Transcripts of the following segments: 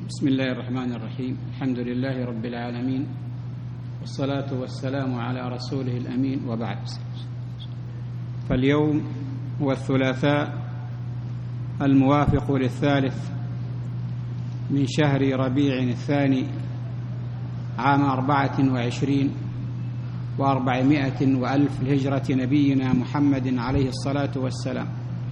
بسم الله الرحمن الرحيم. الحمد لله رب العالمين، والصلاة والسلام على رسوله الأمين، وبعد. فاليوم هو الثلاثاء الموافق للثالث من شهر ربيع الثاني عام 24 و400 وألف الهجرة نبينا محمد عليه الصلاة والسلام.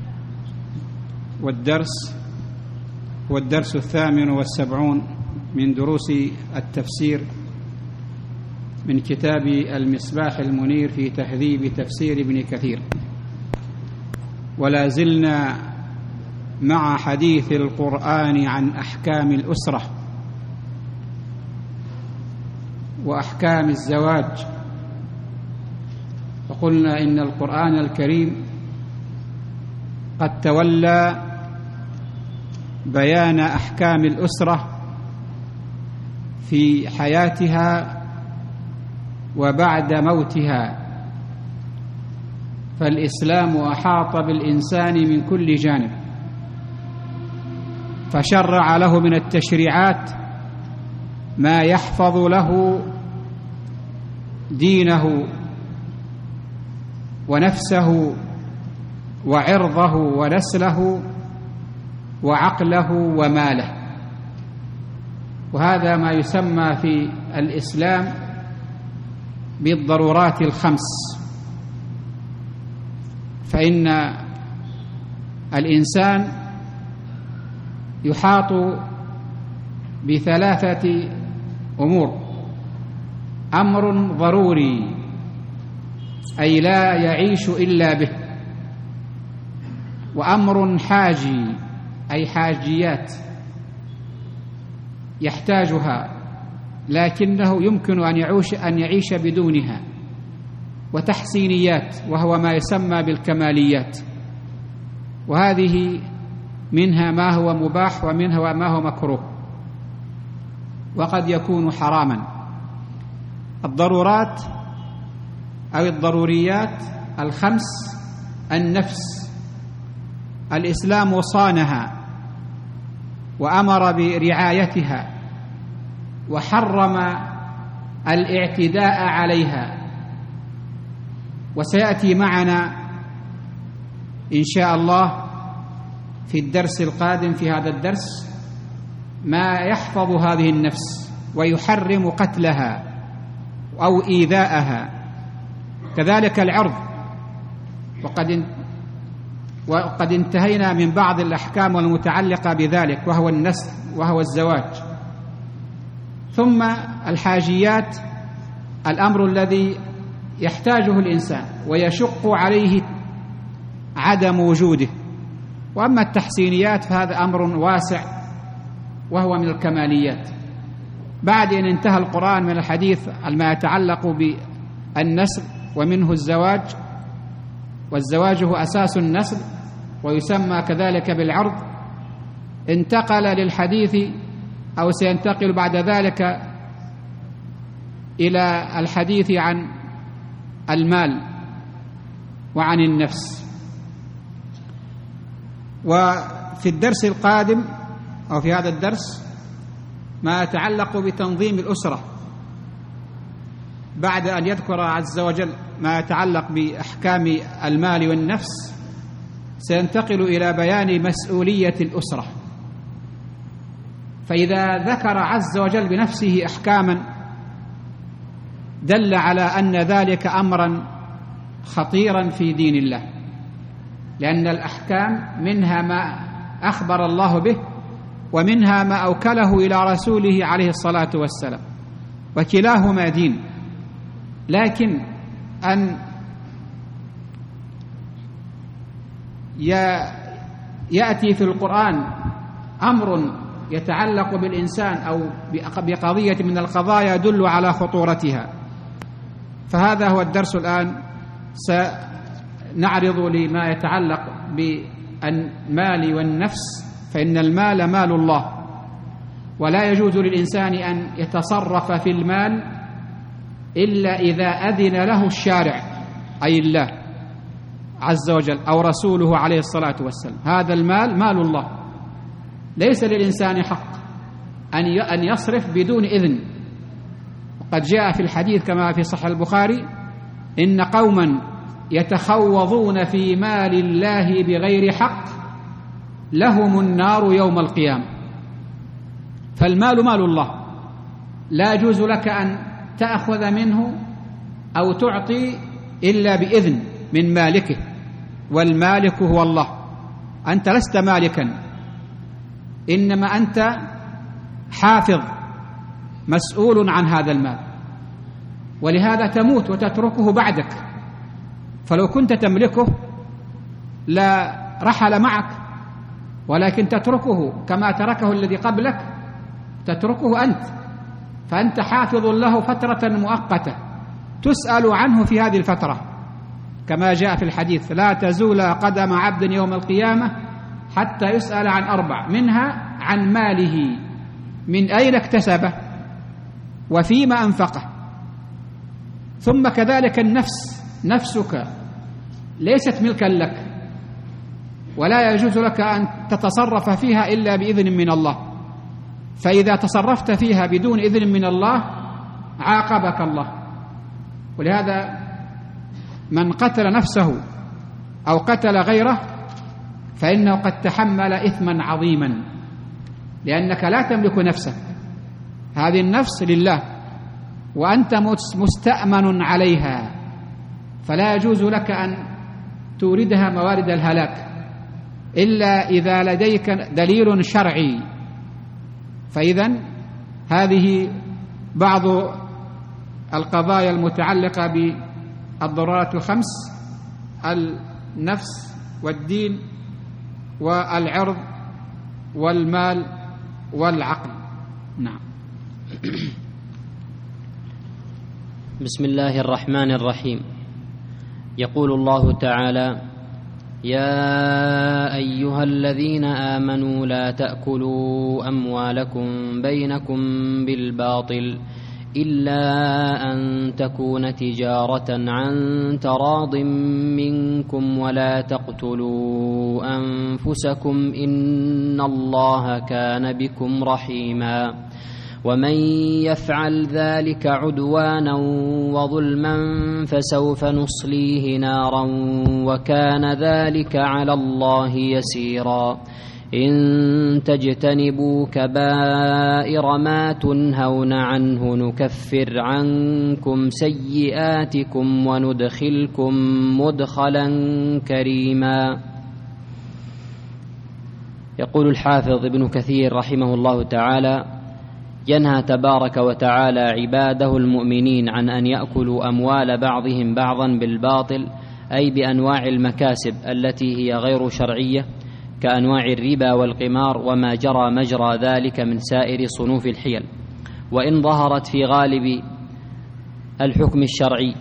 والدرس هو الدرس 78 من دروس التفسير من كتاب المصباح المنير في تهذيب تفسير ابن كثير. ولا زلنا مع حديث القرآن عن أحكام الأسرة وأحكام الزواج. وقلنا إن القرآن الكريم قد تولى بيان أحكام الأسرة في حياتها وبعد موتها، فالإسلام أحاط بالإنسان من كل جانب، فشرع له من التشريعات ما يحفظ له دينه ونفسه وعرضه ونسله وعقله وماله. وهذا ما يسمى في الإسلام بالضرورات الخمس. فإن الإنسان يحاط بثلاثة أمور: أمر ضروري أي لا يعيش إلا به، وأمر حاجي أي حاجيات يحتاجها لكنه يمكن أن يعيش بدونها، وتحسينيات وهو ما يسمى بالكماليات، وهذه منها ما هو مباح ومنها ما هو مكروه وقد يكون حراما. الضرورات أو الضروريات الخمس: النفس، الإسلام صانها وأمر برعايتها وحرم الاعتداء عليها. وسيأتي معنا إن شاء الله في الدرس القادم في هذا الدرس ما يحفظ هذه النفس ويحرم قتلها أو إيذاءها. كذلك العرض، وقد انتهينا من بعض الأحكام المتعلقة بذلك وهو النسل وهو الزواج. ثم الحاجيات، الأمر الذي يحتاجه الإنسان ويشق عليه عدم وجوده. وأما التحسينيات فهذا أمر واسع وهو من الكماليات. بعد أن انتهى القرآن من الحديث ما يتعلق بالنسل ومنه الزواج، والزواج هو أساس النسل ويسمى كذلك بالعرض، انتقل للحديث أو سينتقل بعد ذلك إلى الحديث عن المال وعن النفس. وفي الدرس القادم أو في هذا الدرس ما يتعلق بتنظيم الأسرة، بعد أن يذكر عز وجل ما يتعلق بأحكام المال والنفس سينتقل إلى بيان مسؤولية الأسرة. فإذا ذكر عز وجل بنفسه أحكاما دل على أن ذلك أمرا خطيرا في دين الله، لأن الأحكام منها ما أخبر الله به ومنها ما أوكله إلى رسوله عليه الصلاة والسلام، وكلاهما دين. لكن أن يأتي في القرآن أمر يتعلق بالإنسان أو بقضية من القضايا يدل على خطورتها. فهذا هو الدرس الآن. سنعرض لما يتعلق بالمال والنفس، فإن المال مال الله، ولا يجوز للإنسان أن يتصرف في المال إلا إذا أذن له الشارع أي الله عز وجل أو رسوله عليه الصلاة والسلام. هذا المال مال الله، ليس للإنسان حق أن يصرف بدون إذن. وقد جاء في الحديث كما في صحيح البخاري: إن قوما يتخوضون في مال الله بغير حق لهم النار يوم القيامة. فالمال مال الله، لا يجوز لك أن تأخذ منه أو تعطي إلا بإذن من مالكه، والمالك هو الله. أنت لست مالكا، إنما أنت حافظ مسؤول عن هذا المال، ولهذا تموت وتتركه بعدك. فلو كنت تملكه لا رحل معك، ولكن تتركه كما تركه الذي قبلك، تتركه أنت، فأنت حافظ له فترة مؤقتة تسأل عنه في هذه الفترة، كما جاء في الحديث: لا تزول قدم عبد يوم القيامة حتى يسأل عن 4، منها عن ماله، من أين اكتسبه وفيما أنفقه. ثم كذلك النفس، نفسك ليست ملكا لك، ولا يجوز لك أن تتصرف فيها إلا بإذن من الله، فإذا تصرفت فيها بدون إذن من الله عاقبك الله. ولهذا من قتل نفسه أو قتل غيره فإنه قد تحمل إثما عظيما، لأنك لا تملك نفسك، هذه النفس لله وأنت مستأمن عليها، فلا يجوز لك أن توردها موارد الهلاك إلا إذا لديك دليل شرعي. فإذن هذه بعض القضايا المتعلقة بالضرورات الخمس: النفس والدين والعرض والمال والعقل. نعم. بسم الله الرحمن الرحيم. يقول الله تعالى: يا أيها الذين آمنوا لا تأكلوا أموالكم بينكم بالباطل إلا أن تكون تجارة عن تراض منكم ولا تقتلوا أنفسكم إن الله كان بكم رحيما ومن يفعل ذلك عدوانا وظلما فسوف نصليه نارا وكان ذلك على الله يسيرا إن تجتنبوا كبائر ما تنهون عنه نكفر عنكم سيئاتكم وندخلكم مدخلا كريما. يقول الحافظ ابن كثير رحمه الله تعالى: ينهى تبارك وتعالى عباده المؤمنين عن أن يأكلوا أموال بعضهم بعضا بالباطل، أي بأنواع المكاسب التي هي غير شرعية كأنواع الربا والقمار وما جرى مجرى ذلك من سائر صنوف الحيل، وإن ظهرت في غالب الحكم الشرعي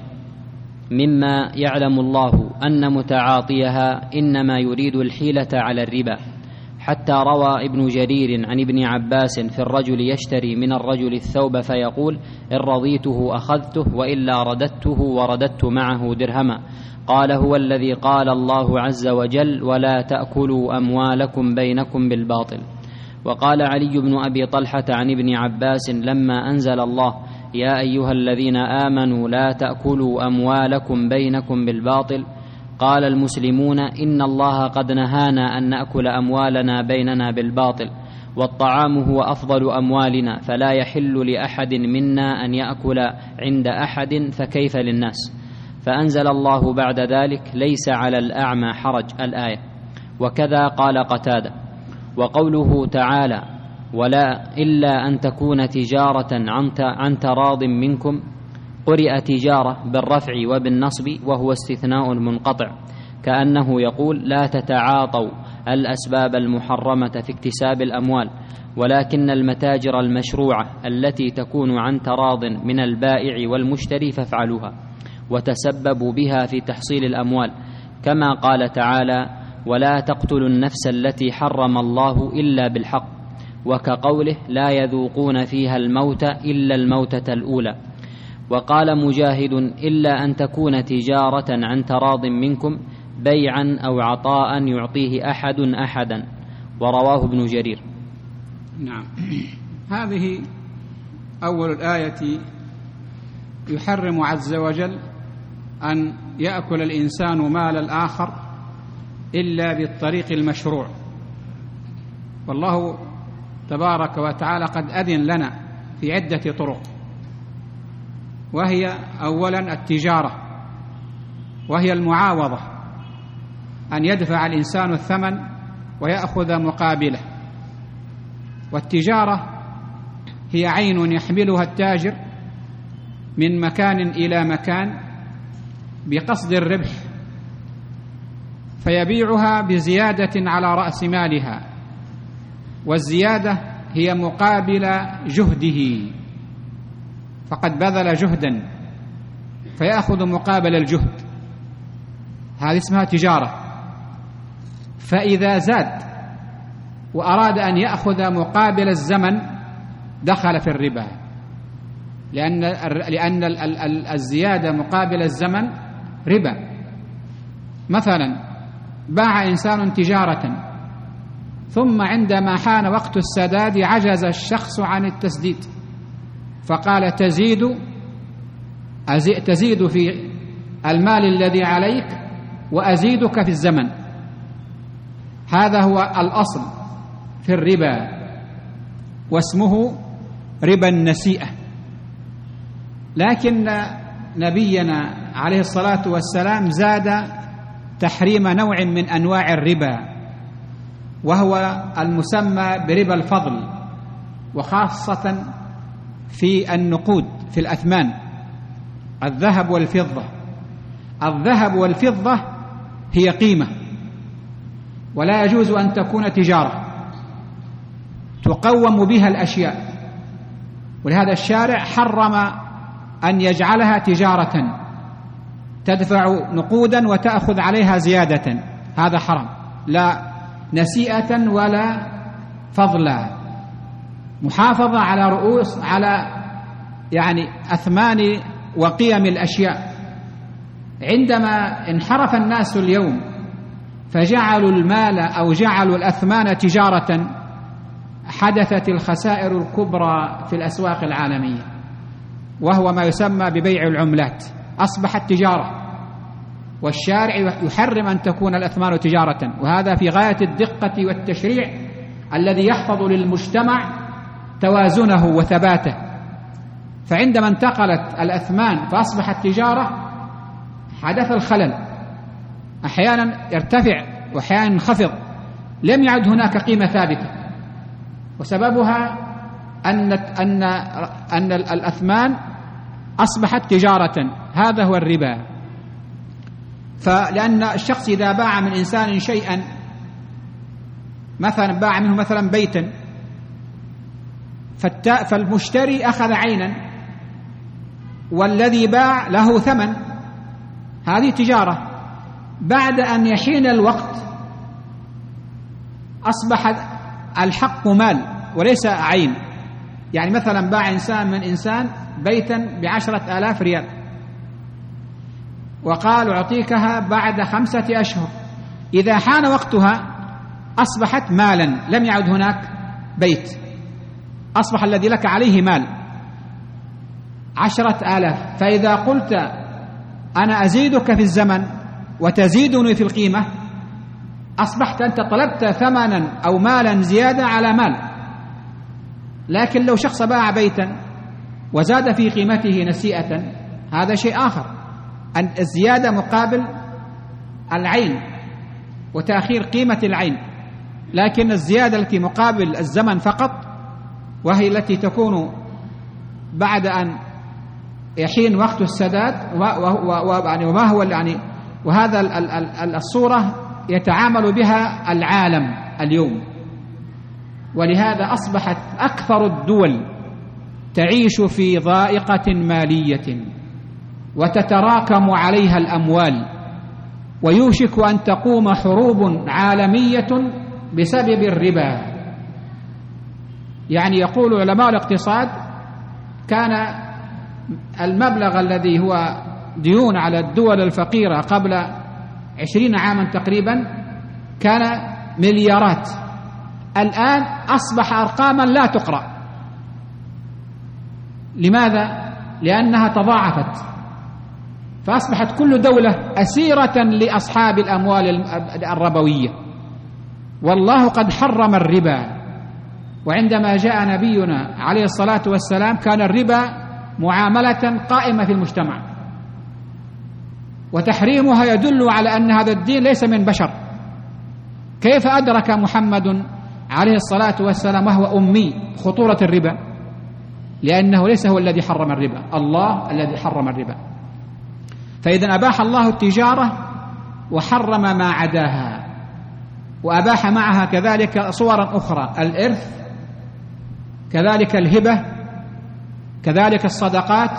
مما يعلم الله أن متعاطيها إنما يريد الحيلة على الربا، حتى روى ابن جرير عن ابن عباس في الرجل يشتري من الرجل الثوب فيقول: إن رضيته أخذته وإلا رددته ورددت معه درهما. قال: هو الذي قال الله عز وجل: ولا تأكلوا أموالكم بينكم بالباطل. وقال علي بن أبي طلحة عن ابن عباس لما أنزل الله: يا أيها الذين آمنوا لا تأكلوا أموالكم بينكم بالباطل، قال المسلمون: إن الله قد نهانا أن نأكل أموالنا بيننا بالباطل، والطعام هو أفضل أموالنا، فلا يحل لأحد منا أن يأكل عند أحد، فكيف للناس؟ فأنزل الله بعد ذلك: ليس على الأعمى حرج، الآية. وكذا قال قتادة. وقوله تعالى: ولا إلا أن تكون تجارة عن تراض منكم، قرئ تجارة بالرفع وبالنصب وهو استثناء منقطع، كأنه يقول: لا تتعاطوا الأسباب المحرمة في اكتساب الأموال، ولكن المتاجر المشروعة التي تكون عن تراض من البائع والمشتري فافعلوها وتسببوا بها في تحصيل الأموال، كما قال تعالى: ولا تقتلوا النفس التي حرم الله إلا بالحق، وكقوله: لا يذوقون فيها الموت إلا الموتة الأولى. وقال مجاهد: إلا أن تكون تجارة عن تراض منكم، بيعا أو عطاء يعطيه أحد أحدا. ورواه ابن جرير. نعم. هذه أول الآية. يحرم عز وجل أن يأكل الإنسان مال الآخر إلا بالطريق المشروع، والله تبارك وتعالى قد أذن لنا في عدة طرق، وهي أولا التجارة، وهي المعاوضة، أن يدفع الإنسان الثمن ويأخذ مقابله. والتجارة هي عين يحملها التاجر من مكان إلى مكان بقصد الربح، فيبيعها بزيادة على رأس مالها، والزيادة هي مقابل جهده، فقد بذل جهدا فيأخذ مقابل الجهد، هذه اسمها تجارة. فإذا زاد وأراد أن يأخذ مقابل الزمن دخل في الربا، لأن الزيادة مقابل الزمن ربا. مثلا باع إنسان تجارة ثم عندما حان وقت السداد عجز الشخص عن التسديد، فقال تزيد في المال الذي عليك وأزيدك في الزمن. هذا هو الأصل في الربا، واسمه ربا النسيئة. لكن نبينا عليه الصلاة والسلام زاد تحريم نوع من أنواع الربا، وهو المسمى بربا الفضل، وخاصة في النقود، في الأثمان، الذهب والفضة. الذهب والفضة هي قيمة، ولا يجوز أن تكون تجارة تقوم بها الأشياء، ولهذا الشارع حرم أن يجعلها تجارة تدفع نقودا وتأخذ عليها زيادة، هذا حرام، لا نسيئة ولا فضلا. محافظة على يعني أثمان وقيم الأشياء. عندما انحرف الناس اليوم فجعلوا المال أو جعلوا الأثمان تجارة، حدثت الخسائر الكبرى في الأسواق العالمية، وهو ما يسمى ببيع العملات، أصبحت تجارة، والشارع يحرم أن تكون الأثمان تجارة، وهذا في غاية الدقة والتشريع الذي يحفظ للمجتمع توازنه وثباته. فعندما انتقلت الأثمان فأصبحت تجارة حدث الخلل، أحيانا يرتفع وأحيانا ينخفض، لم يعد هناك قيمة ثابتة، وسببها أن الأثمان أصبحت تجارة، هذا هو الربا. فلأن الشخص إذا باع من إنسان شيئا، مثلا باع منه مثلا بيتا، فالمشتري أخذ عينا والذي باع له ثمن، هذه تجارة. بعد أن يحين الوقت أصبح الحق مال وليس عين. يعني مثلا باع إنسان من إنسان بيتا ب10,000 ريال، وقال أعطيكها بعد 5 أشهر، إذا حان وقتها أصبحت مالا، لم يعد هناك بيت، أصبح الذي لك عليه مال 10,000. فإذا قلت أنا أزيدك في الزمن وتزيدني في القيمة، أصبحت أنت طلبت ثمنا أو مالا زيادة على مال. لكن لو شخص باع بيتا وزاد في قيمته نسيئة، هذا شيء آخر، أن الزيادة مقابل العين وتأخير قيمة العين. لكن الزيادة التي مقابل الزمن فقط، وهي التي تكون بعد أن يحين وقت السداد، وما هو يعني، وهذا الصورة يتعامل بها العالم اليوم. ولهذا أصبحت أكثر الدول تعيش في ضائقة مالية وتتراكم عليها الأموال، ويوشك أن تقوم حروب عالمية بسبب الربا. يعني يقول علماء الاقتصاد كان المبلغ الذي هو ديون على الدول الفقيرة قبل 20 عاما تقريبا كان مليارات، الآن أصبح أرقاما لا تقرأ، لماذا؟ لأنها تضاعفت، فأصبحت كل دولة أسيرة لأصحاب الأموال الربوية، والله قد حرم الربا. وعندما جاء نبينا عليه الصلاة والسلام كان الربا معاملة قائمة في المجتمع، وتحريمها يدل على أن هذا الدين ليس من بشر. كيف أدرك محمد عليه الصلاة والسلام وهو أمي خطورة الربا؟ لأنه ليس هو الذي حرم الربا، الله الذي حرم الربا. فإذا أباح الله التجارة وحرم ما عداها، وأباح معها كذلك صورا أخرى: الإرث، كذلك الهبة، كذلك الصدقات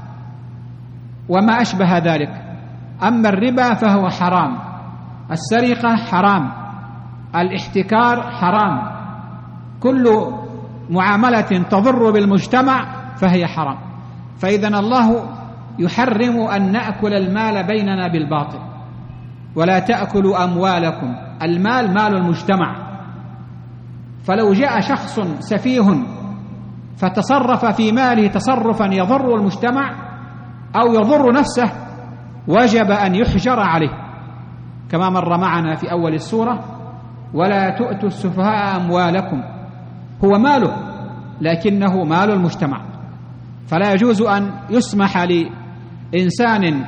وما أشبه ذلك. أما الربا فهو حرام، السرقة حرام، الاحتكار حرام، كل معاملة تضر بالمجتمع فهي حرام. فإذا الله يحرم أن نأكل المال بيننا بالباطل. ولا تأكلوا أموالكم، المال مال المجتمع. فلو جاء شخص سفيه فتصرف في ماله تصرفا يضر المجتمع أو يضر نفسه وجب أن يحجر عليه، كما مر معنا في أول السورة: ولا تؤتوا السفهاء أموالكم. هو ماله لكنه مال المجتمع، فلا يجوز أن يسمح لإنسان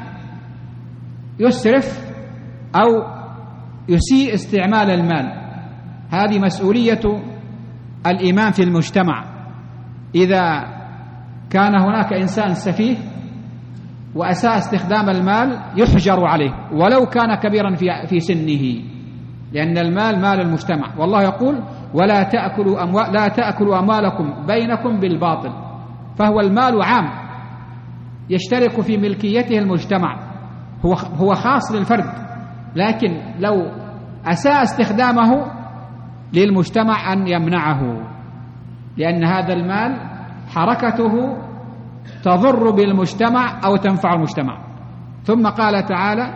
يسرف أو يسيء استعمال المال. هذه مسؤولية الإمام في المجتمع. إذا كان هناك إنسان سفيه وأساء استخدام المال يحجر عليه ولو كان كبيرا في سنه، لأن المال مال المجتمع. والله يقول: ولا تأكلوا أموالكم بينكم بالباطل. فهو المال عام يشترك في ملكيته المجتمع، هو خاص للفرد، لكن لو أساء استخدامه للمجتمع أن يمنعه، لأن هذا المال حركته تضر بالمجتمع أو تنفع المجتمع. ثم قال تعالى: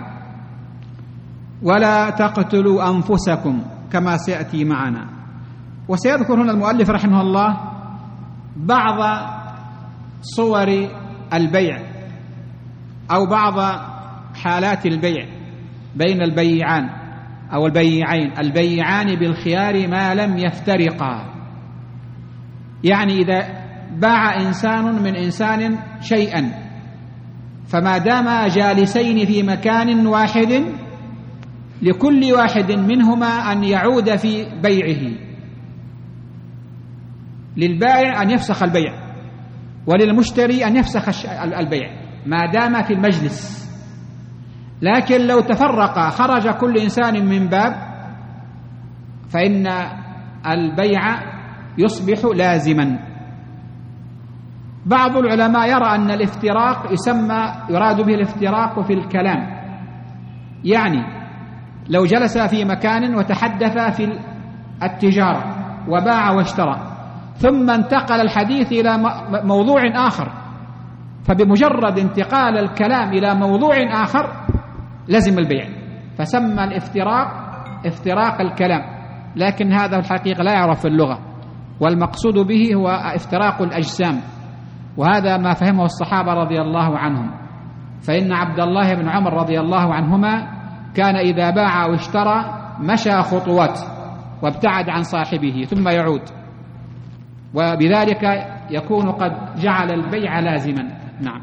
ولا تقتلوا أنفسكم، كما سيأتي معنا. وسيذكر هنا المؤلف رحمه الله بعض صور البيع أو بعض حالات البيع بين البيعان أو البيعان بالخيار ما لم يفترقا. يعني إذا باع إنسان من إنسان شيئا، فما دام جالسين في مكان واحد لكل واحد منهما أن يعود في بيعه. للبائع أن يفسخ البيع وللمشتري أن يفسخ البيع ما دام في المجلس. لكن لو تفرق خرج كل إنسان من باب فإن البيع يصبح لازما. بعض العلماء يرى أن الافتراق يراد به الافتراق في الكلام، يعني لو جلس في مكان وتحدث في التجارة وباع واشترى ثم انتقل الحديث إلى موضوع آخر، فبمجرد انتقال الكلام إلى موضوع آخر لزم البيع، فسمى الافتراق افتراق الكلام. لكن هذا الحقيقة لا يعرف في اللغة، والمقصود به هو افتراق الأجسام، وهذا ما فهمه الصحابة رضي الله عنهم. فإن عبد الله بن عمر رضي الله عنهما كان إذا باع واشترى مشى خطوات وابتعد عن صاحبه ثم يعود، وبذلك يكون قد جعل البيع لازما. نعم.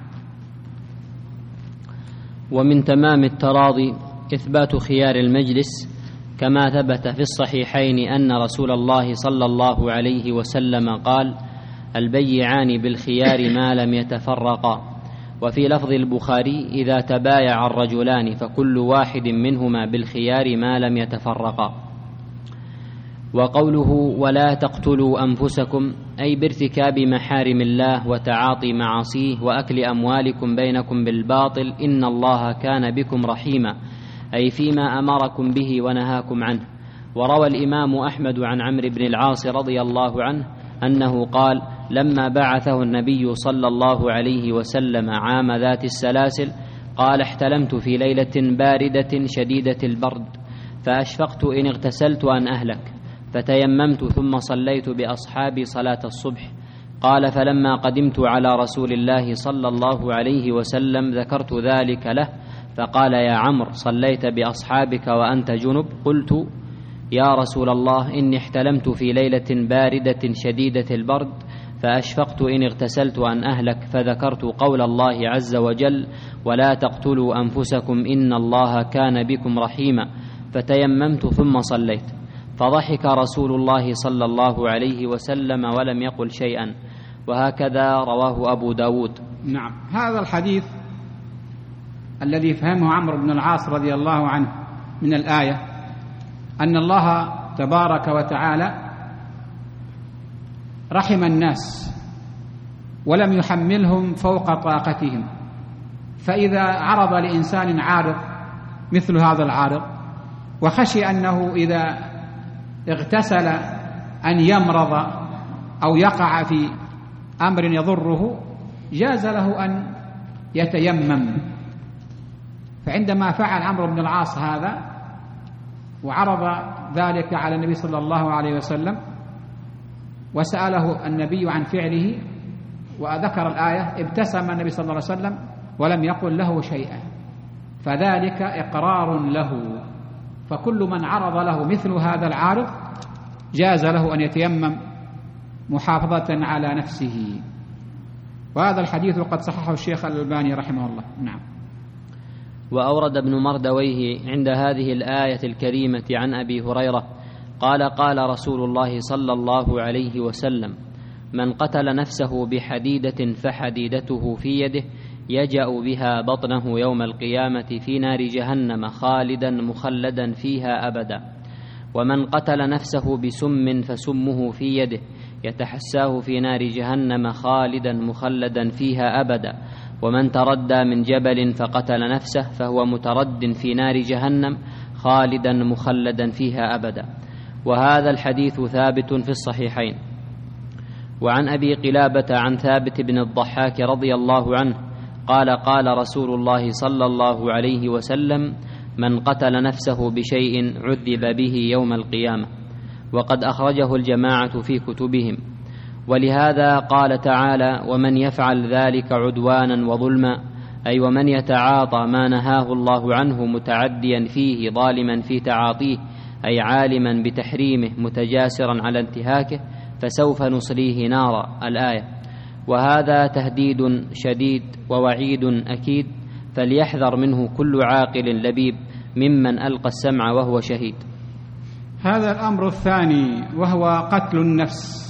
ومن تمام التراضي إثبات خيار المجلس، كما ثبت في الصحيحين أن رسول الله صلى الله عليه وسلم قال: البيعان بالخيار ما لم يتفرقا. وفي لفظ البخاري: إذا تبايع الرجلان فكل واحد منهما بالخيار ما لم يتفرقا. وقوله: ولا تقتلوا أنفسكم، أي بارتكاب محارم الله وتعاطي معاصيه وأكل أموالكم بينكم بالباطل، إن الله كان بكم رحيما، أي فيما أمركم به ونهاكم عنه. وروى الإمام أحمد عن عمرو بن العاص رضي الله عنه أنه قال: لما بعثه النبي صلى الله عليه وسلم عام ذات السلاسل قال: احتلمت في ليلة باردة شديدة البرد، فأشفقت إن اغتسلت أن أهلك، فتيممت ثم صليت بأصحابي صلاة الصبح، قال: فلما قدمت على رسول الله صلى الله عليه وسلم ذكرت ذلك له، فقال: يا عمرو، صليت بأصحابك وأنت جنب؟ قلت: يا رسول الله، إني احتلمت في ليلة باردة شديدة البرد، فأشفقت إن اغتسلت أن أهلك، فذكرت قول الله عز وجل: ولا تقتلوا أنفسكم إن الله كان بكم رحيما، فتيممت ثم صليت. فضحك رسول الله صلى الله عليه وسلم ولم يقل شيئا. وهكذا رواه أبو داود. نعم، هذا الحديث الذي فهمه عمرو بن العاص رضي الله عنه من الآية أن الله تبارك وتعالى رحم الناس ولم يحملهم فوق طاقتهم، فإذا عرض لإنسان عارض مثل هذا العارض وخشي أنه إذا اغتسل أن يمرض أو يقع في أمر يضره، جاز له أن يتيمم. فعندما فعل عمرو بن العاص هذا وعرض ذلك على النبي صلى الله عليه وسلم وسأله النبي عن فعله وذكر الآية، ابتسم النبي صلى الله عليه وسلم ولم يقل له شيئا، فذلك إقرار له. فكل من عرض له مثل هذا العارض جاز له أن يتيمم محافظة على نفسه. وهذا الحديث قد صححه الشيخ الألباني رحمه الله. نعم. وأورد ابن مردويه عند هذه الآية الكريمة عن أبي هريرة قال: قال رسول الله صلى الله عليه وسلم: من قتل نفسه بحديدة فحديدته في يده يجأ بها بطنه يوم القيامة في نار جهنم خالدا مخلدا فيها أبدا. ومن قتل نفسه بسم فسمه في يده يتحساه في نار جهنم خالدا مخلدا فيها أبدا. ومن تردى من جبل فقتل نفسه فهو مترد في نار جهنم خالدا مخلدا فيها أبدا. وهذا الحديث ثابت في الصحيحين. وعن أبي قلابة عن ثابت بن الضحاك رضي الله عنه قال: قال رسول الله صلى الله عليه وسلم: من قتل نفسه بشيء عذب به يوم القيامة. وقد أخرجه الجماعة في كتبهم. ولهذا قال تعالى: ومن يفعل ذلك عدوانا وظلما، أي ومن يتعاطى ما نهاه الله عنه متعديا فيه ظالما في تعاطيه، أي عالما بتحريمه متجاسرا على انتهاكه، فسوف نصليه نارا. الآية. وهذا تهديد شديد ووعيد أكيد، فليحذر منه كل عاقل لبيب ممن ألقى السمع وهو شهيد. هذا الأمر الثاني وهو قتل النفس.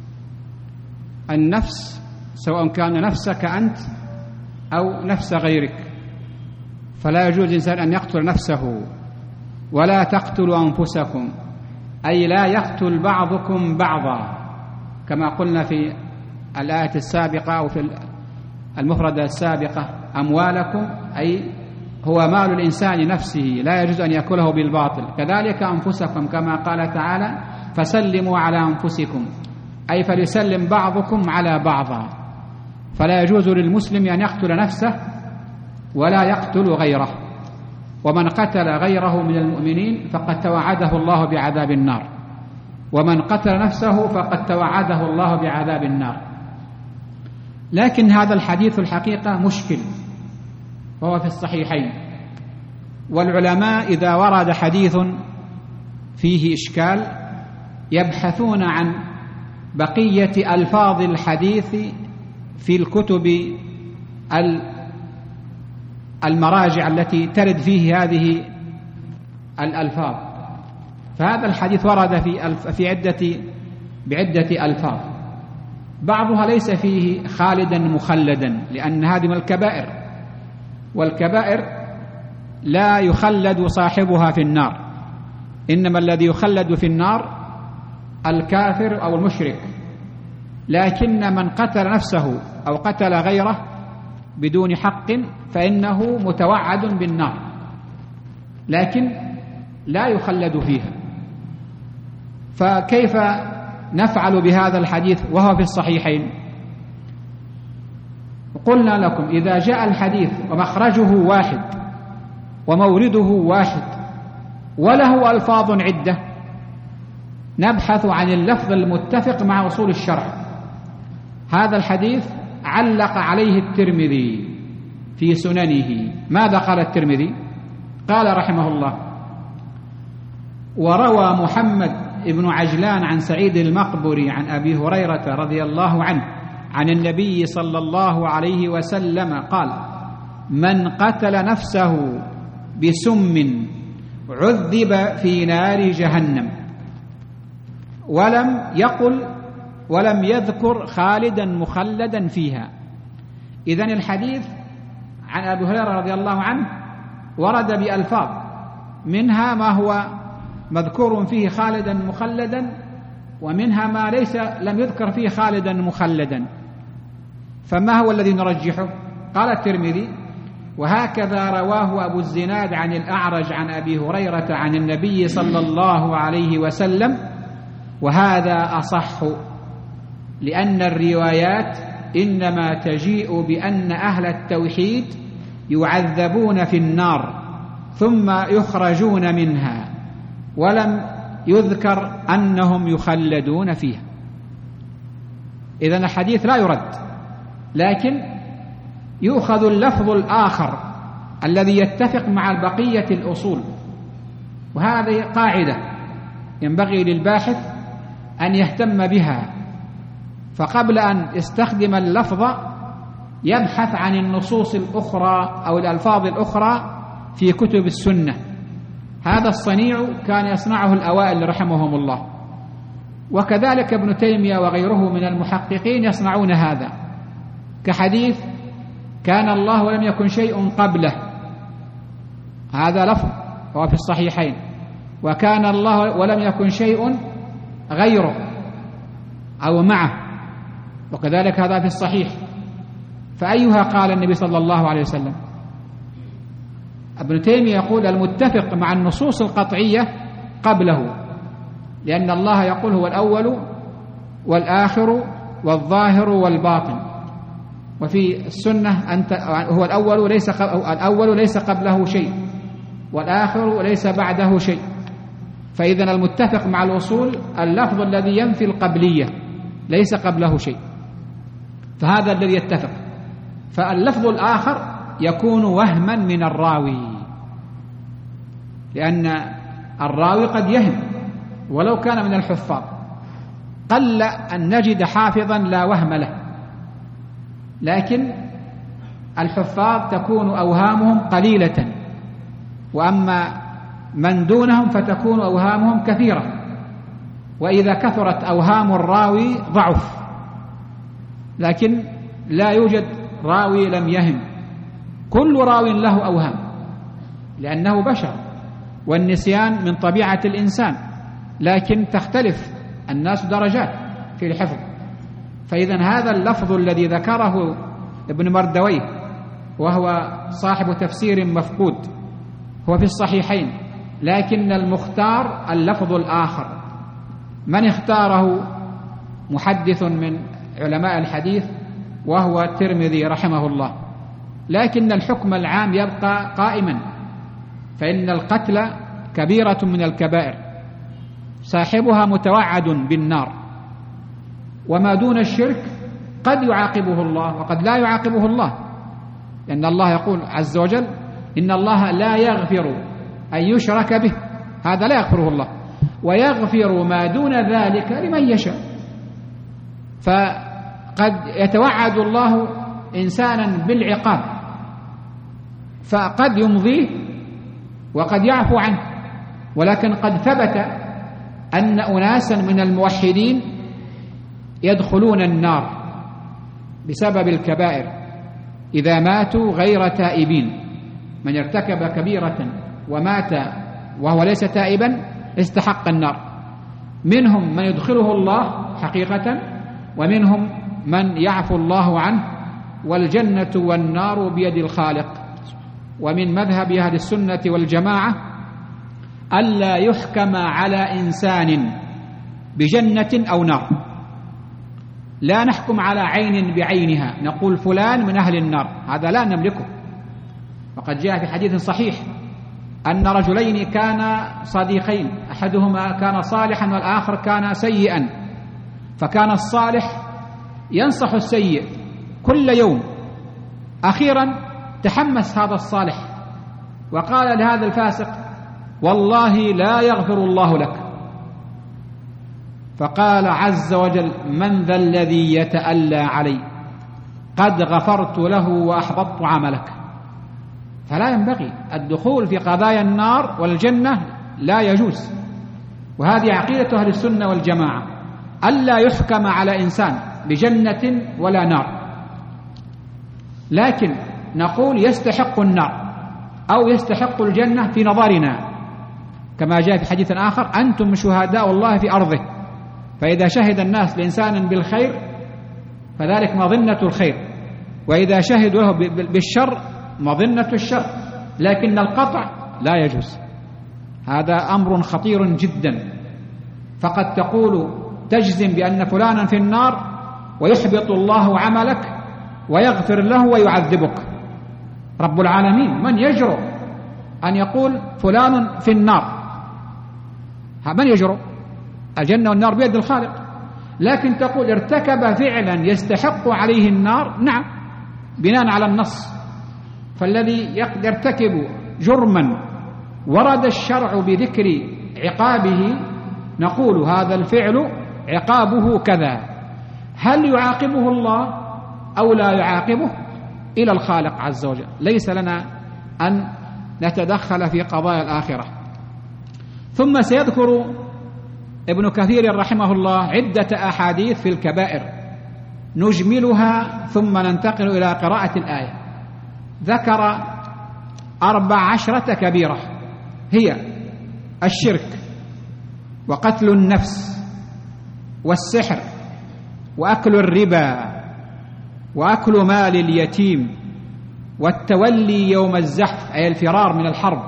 النفس سواء كان نفسك أنت أو نفس غيرك، فلا يجوز إنسان أن يقتل نفسه. ولا تقتلوا أنفسكم، أي لا يقتل بعضكم بعضا، كما قلنا في الآية السابقة أو في المفردة السابقة: أموالكم، أي هو مال الإنسان نفسه لا يجوز أن يأكله بالباطل. كذلك أنفسكم، كما قال تعالى: فسلموا على أنفسكم، أي فليسلم بعضكم على بعض. فلا يجوز للمسلم أن يقتل نفسه ولا يقتل غيره. ومن قتل غيره من المؤمنين فقد توعده الله بعذاب النار، ومن قتل نفسه فقد توعده الله بعذاب النار. لكن هذا الحديث الحقيقة مشكل، وهو في الصحيحين. والعلماء إذا ورد حديث فيه إشكال يبحثون عن بقية ألفاظ الحديث في الكتب المراجع التي ترد فيه هذه الألفاظ. فهذا الحديث ورد بعدة ألفاظ، بعضها ليس فيه خالدا مخلدا، لأن هذه من الكبائر، والكبائر لا يخلد صاحبها في النار، إنما الذي يخلد في النار الكافر أو المشرك. لكن من قتل نفسه أو قتل غيره بدون حق فإنه متوعد بالنار، لكن لا يخلد فيها. فكيف نفعل بهذا الحديث وهو في الصحيحين؟ قلنا لكم إذا جاء الحديث ومخرجه واحد ومورده واحد وله ألفاظ عدة، نبحث عن اللفظ المتفق مع أصول الشرع. هذا الحديث علق عليه الترمذي في سننه. ماذا قال الترمذي؟ قال رحمه الله: وروى محمد بن عجلان عن سعيد المقبري عن أبي هريرة رضي الله عنه عن النبي صلى الله عليه وسلم قال: من قتل نفسه بسم عذب في نار جهنم، ولم يذكر خالدا مخلدا فيها. إذن الحديث عن أبي هريرة رضي الله عنه ورد بألفاظ، منها ما هو مذكور فيه خالدا مخلدا، ومنها ما لم يذكر فيه خالدا مخلدا. فما هو الذي نرجحه؟ قال الترمذي: وهكذا رواه أبو الزناد عن الأعرج عن أبي هريرة عن النبي صلى الله عليه وسلم، وهذا أصح، لأن الروايات إنما تجيء بأن أهل التوحيد يعذبون في النار ثم يخرجون منها، ولم يذكر أنهم يخلدون فيها. إذن الحديث لا يرد، لكن يؤخذ اللفظ الآخر الذي يتفق مع بقية الأصول. وهذه قاعدة ينبغي للباحث أن يهتم بها، فقبل أن يستخدم اللفظ يبحث عن النصوص الأخرى أو الألفاظ الأخرى في كتب السنة. هذا الصنيع كان يصنعه الأوائل رحمهم الله، وكذلك ابن تيمية وغيره من المحققين يصنعون هذا، كحديث كان الله ولم يكن شيء قبله، هذا لفظ هو في الصحيحين، وكان الله ولم يكن شيء غيره أو معه، وكذلك هذا في الصحيح. فأيها قال النبي صلى الله عليه وسلم؟ ابن تيمية يقول: المتفق مع النصوص القطعية قبله، لأن الله يقول هو الأول والآخر والظاهر والباطن، وفي السنة هو الأول ليس قبله شيء، والآخر ليس بعده شيء. فإذن المتفق مع الأصول اللفظ الذي ينفي القبلية، ليس قبله شيء، فهذا الذي يتفق. فاللفظ الآخر يكون وهما من الراوي، لأن الراوي قد يهم ولو كان من الحفاظ، قل أن نجد حافظا لا وهم له، لكن الحفاظ تكون أوهامهم قليلة، وأما من دونهم فتكون أوهامهم كثيرة، وإذا كثرت أوهام الراوي ضعف. لكن لا يوجد راوي لم يهم، كل راو له أوهام، لأنه بشر، والنسيان من طبيعة الإنسان، لكن تختلف الناس درجات في الحفظ. فإذن هذا اللفظ الذي ذكره ابن مردويه وهو صاحب تفسير مفقود هو في الصحيحين، لكن المختار اللفظ الآخر. من اختاره؟ محدث من علماء الحديث وهو الترمذي رحمه الله. لكن الحكم العام يبقى قائما، فإن القتل كبيرة من الكبائر، صاحبها متوعد بالنار، وما دون الشرك قد يعاقبه الله وقد لا يعاقبه الله، لأن الله يقول عز وجل: إن الله لا يغفر أن يشرك به، هذا لا يغفره الله، ويغفر ما دون ذلك لمن يشاء. فقد يتوعد الله إنسانا بالعقاب، فقد يمضيه وقد يعفو عنه، ولكن قد ثبت أن أناسا من الموحدين يدخلون النار بسبب الكبائر إذا ماتوا غير تائبين. من ارتكب كبيرة ومات وهو ليس تائبا استحق النار، منهم من يدخله الله حقيقة، ومنهم من يعفو الله عنه، والجنة والنار بيد الخالق. ومن مذهب أهل السنة والجماعة ألا يحكم على إنسان بجنة أو نار، لا نحكم على عين بعينها نقول فلان من أهل النار، هذا لا نملكه. وقد جاء في حديث صحيح أن رجلين كانا صديقين، أحدهما كان صالحا والآخر كان سيئا، فكان الصالح ينصح السيء كل يوم. أخيرا تحمس هذا الصالح وقال لهذا الفاسق: والله لا يغفر الله لك. فقال عز وجل: من ذا الذي يتألى علي؟ قد غفرت له وأحبطت عملك. فلا ينبغي الدخول في قضايا النار والجنة، لا يجوز. وهذه عقيدة أهل السنة والجماعة، ألا يحكم على إنسان بجنة ولا نار، لكن نقول يستحق النار أو يستحق الجنة في نظرنا، كما جاء في حديث آخر: أنتم شهداء الله في أرضه، فإذا شهد الناس لإنسان بالخير فذلك مظنة الخير، وإذا شهدوا له بالشر مظنة الشر، لكن القطع لا يجوز. هذا أمر خطير جدا. فقد تقول تجزم بأن فلانا في النار ويحبط الله عملك ويغفر له ويعذبك. رب العالمين من يجرؤ أن يقول فلان في النار؟ من يجرؤ؟ الجنة والنار بيد الخالق. لكن تقول ارتكب فعلا يستحق عليه النار، نعم، بناء على النص. فالذي يرتكب جرما ورد الشرع بذكر عقابه نقول هذا الفعل عقابه كذا. هل يعاقبه الله أو لا يعاقبه؟ إلى الخالق عز وجل، ليس لنا أن نتدخل في قضايا الآخرة. ثم سيذكر ابن كثير رحمه الله عدة أحاديث في الكبائر نجملها ثم ننتقل إلى قراءة الآية. ذكر 14 كبيرة، هي الشرك، وقتل النفس، والسحر، وأكل الربا، وأكل مال اليتيم، والتولي يوم الزحف أي الفرار من الحرب،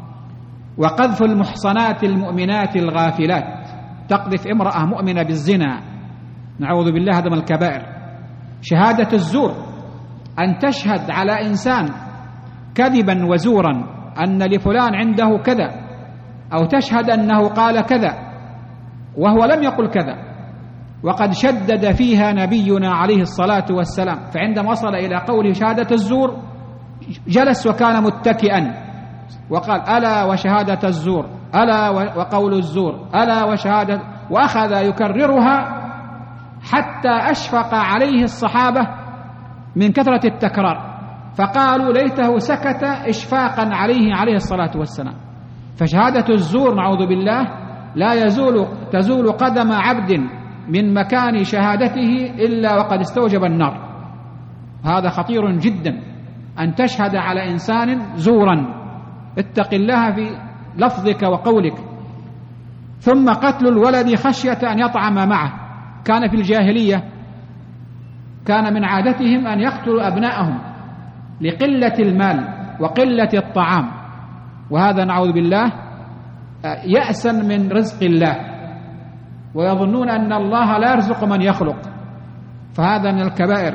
وقذف المحصنات المؤمنات الغافلات، تقذف امرأة مؤمنة بالزنا، نعوذ بالله، هذا من الكبائر. شهادة الزور، أن تشهد على إنسان كذبا وزورا أن لفلان عنده كذا، أو تشهد أنه قال كذا وهو لم يقل كذا، وقد شدد فيها نبينا عليه الصلاة والسلام. فعندما وصل إلى قوله شهادة الزور جلس وكان متكئا وقال: ألا وشهادة الزور، ألا وقول الزور، ألا وشهادة، وأخذ يكررها حتى أشفق عليه الصحابة من كثرة التكرار، فقالوا ليته سكت إشفاقا عليه الصلاة والسلام. فشهادة الزور نعوذ بالله لا تزول قدم عبد من مكان شهادته إلا وقد استوجب النار. هذا خطير جدا، أن تشهد على إنسان زورا، اتق الله في لفظك وقولك. ثم قتل الولد خشية أن يطعم معه، كان في الجاهلية كان من عادتهم أن يقتلوا أبناءهم لقلة المال وقلة الطعام، وهذا نعوذ بالله يأسا من رزق الله، ويظنون أن الله لا يرزق من يخلق، فهذا من الكبائر.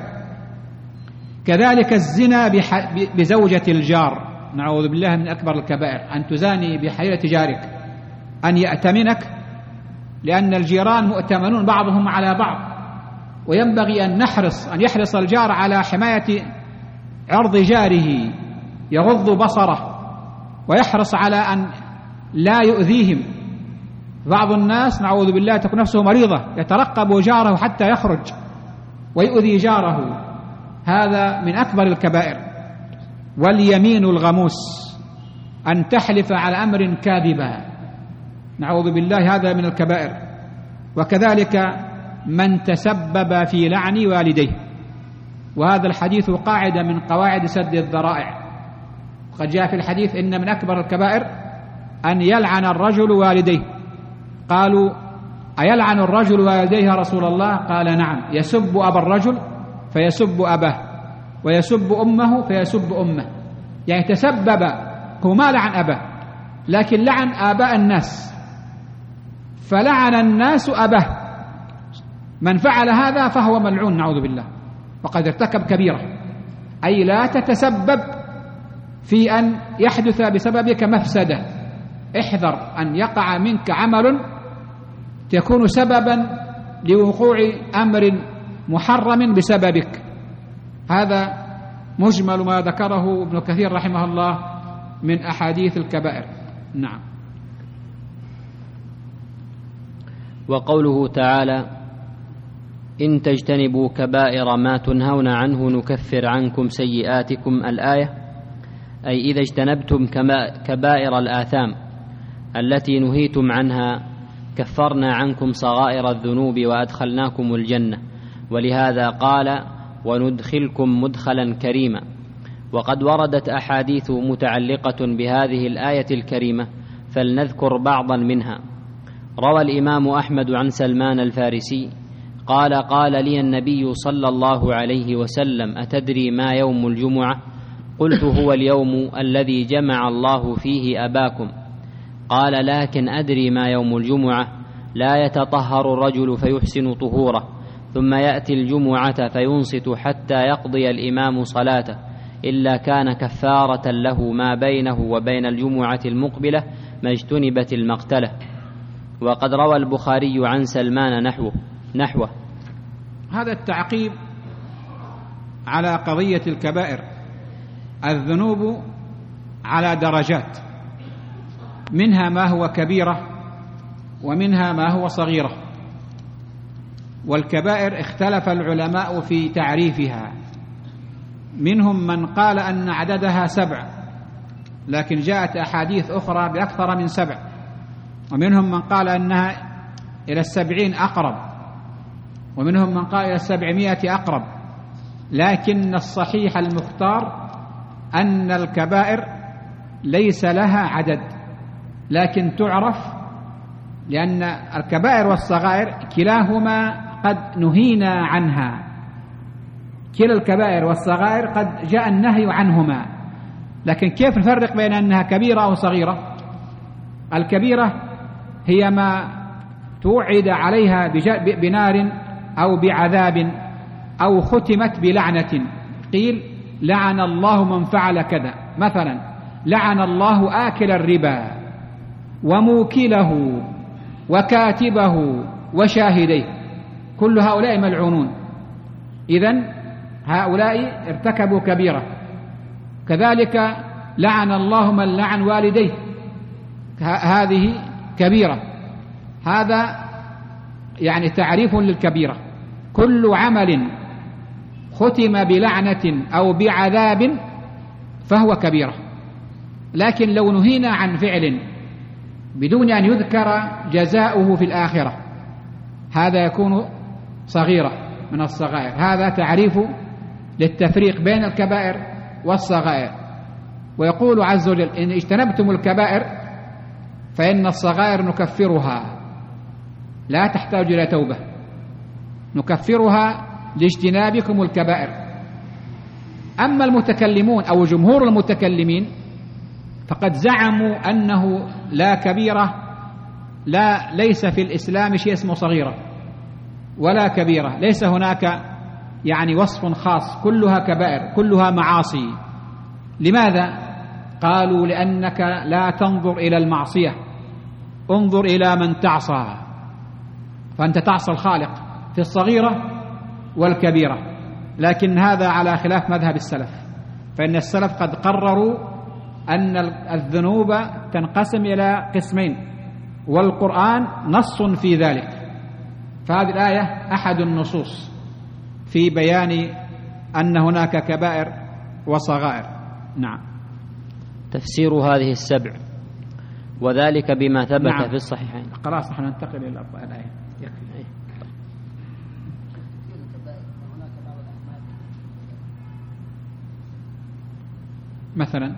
كذلك الزنا بزوجة الجار، نعوذ بالله، من أكبر الكبائر، أن تزاني بحليلة جارك، أن يأتمنك، لأن الجيران مؤتمنون بعضهم على بعض، وينبغي أن يحرص الجار على حماية عرض جاره، يغض بصره ويحرص على أن لا يؤذيهم. بعض الناس نعوذ بالله تكون نفسه مريضة يترقب جاره حتى يخرج ويؤذي جاره، هذا من أكبر الكبائر. واليمين الغموس، أن تحلف على أمر كاذبا، نعوذ بالله، هذا من الكبائر. وكذلك من تسبب في لعن والديه، وهذا الحديث قاعدة من قواعد سد الذرائع. وقد جاء في الحديث إن من أكبر الكبائر أن يلعن الرجل والديه. قالوا: أيلعن الرجل والديه يا رسول الله؟ قال: نعم، يسب أبا الرجل فيسب أباه، ويسب أمه فيسب أمه. يعني تسبب، هو ما لعن أباه لكن لعن آباء الناس، فلعن الناس أباه. من فعل هذا فهو ملعون نعوذ بالله، وقد ارتكب كبيرة. أي لا تتسبب في أن يحدث بسببك مفسدة، احذر أن يقع منك عمل تكون سببا لوقوع أمر محرم بسببك. هذا مجمل ما ذكره ابن كثير رحمه الله من أحاديث الكبائر. نعم. وقوله تعالى: إن تجتنبوا كبائر ما تنهون عنه نكفر عنكم سيئاتكم، الآية، أي إذا اجتنبتم كبائر الآثام التي نهيتم عنها كفرنا عنكم صغائر الذنوب وأدخلناكم الجنة. ولهذا قال: وندخلكم مدخلا كريما. وقد وردت أحاديث متعلقة بهذه الآية الكريمة، فلنذكر بعضا منها. روى الإمام أحمد عن سلمان الفارسي قال: قال لي النبي صلى الله عليه وسلم: أتدري ما يوم الجمعة؟ قلت: هو اليوم الذي جمع الله فيه أباكم. قال: لكن أدري ما يوم الجمعة، لا يتطهر الرجل فيحسن طهوره ثم يأتي الجمعة فينصت حتى يقضي الإمام صلاته إلا كان كفارة له ما بينه وبين الجمعة المقبلة ما اجتنبت المقتلة. وقد روى البخاري عن سلمان نحوه. هذا التعقيب على قضية الكبائر. الذنوب على درجات، منها ما هو كبيرة ومنها ما هو صغيرة. والكبائر اختلف العلماء في تعريفها، منهم من قال أن عددها 7، لكن جاءت أحاديث أخرى بأكثر من 7، ومنهم من قال أنها إلى 70 أقرب، ومنهم من قال إلى 700 أقرب. لكن الصحيح المختار أن الكبائر ليس لها عدد، لكن تعرف، لأن الكبائر والصغائر كلاهما قد نهينا عنها. كلا الكبائر والصغائر قد جاء النهي عنهما، لكن كيف نفرق بين أنها كبيرة أو صغيرة؟ الكبيرة هي ما توعد عليها بنار أو بعذاب أو ختمت بلعنة، قيل: لعن الله من فعل كذا، مثلا لعن الله آكل الربا وموكله وكاتبه وشاهديه، كل هؤلاء ملعونون. إذن هؤلاء ارتكبوا كبيرة. كذلك لعن الله من لعن والديه، هذه كبيرة. هذا يعني تعريف للكبيرة: كل عمل ختم بلعنة أو بعذاب فهو كبيرة. لكن لو نهينا عن فعل بدون أن يذكر جزاؤه في الآخرة، هذا يكون صغيرة من الصغائر. هذا تعريف للتفريق بين الكبائر والصغائر. ويقول عز وجل: إن اجتنبتم الكبائر فإن الصغائر نكفرها، لا تحتاج إلى توبة، نكفرها لاجتنابكم الكبائر. أما المتكلمون أو جمهور المتكلمين فقد زعموا أنه لا كبيرة، ليس في الإسلام شيء اسمه صغيرة ولا كبيرة، ليس هناك يعني وصف خاص، كلها كبائر، كلها معاصي. لماذا؟ قالوا: لأنك لا تنظر إلى المعصية، انظر إلى من تعصى، فأنت تعصى الخالق في الصغيرة والكبيرة. لكن هذا على خلاف مذهب السلف، فإن السلف قد قرروا أن الذنوب تنقسم إلى قسمين، والقرآن نص في ذلك. فهذه الآية أحد النصوص في بيان أن هناك كبائر وصغائر. نعم. تفسير هذه 7 وذلك بما ثبت نعم. في الصحيحين. خلاص نحن ننتقل إلى الآية. يكفي. مثلا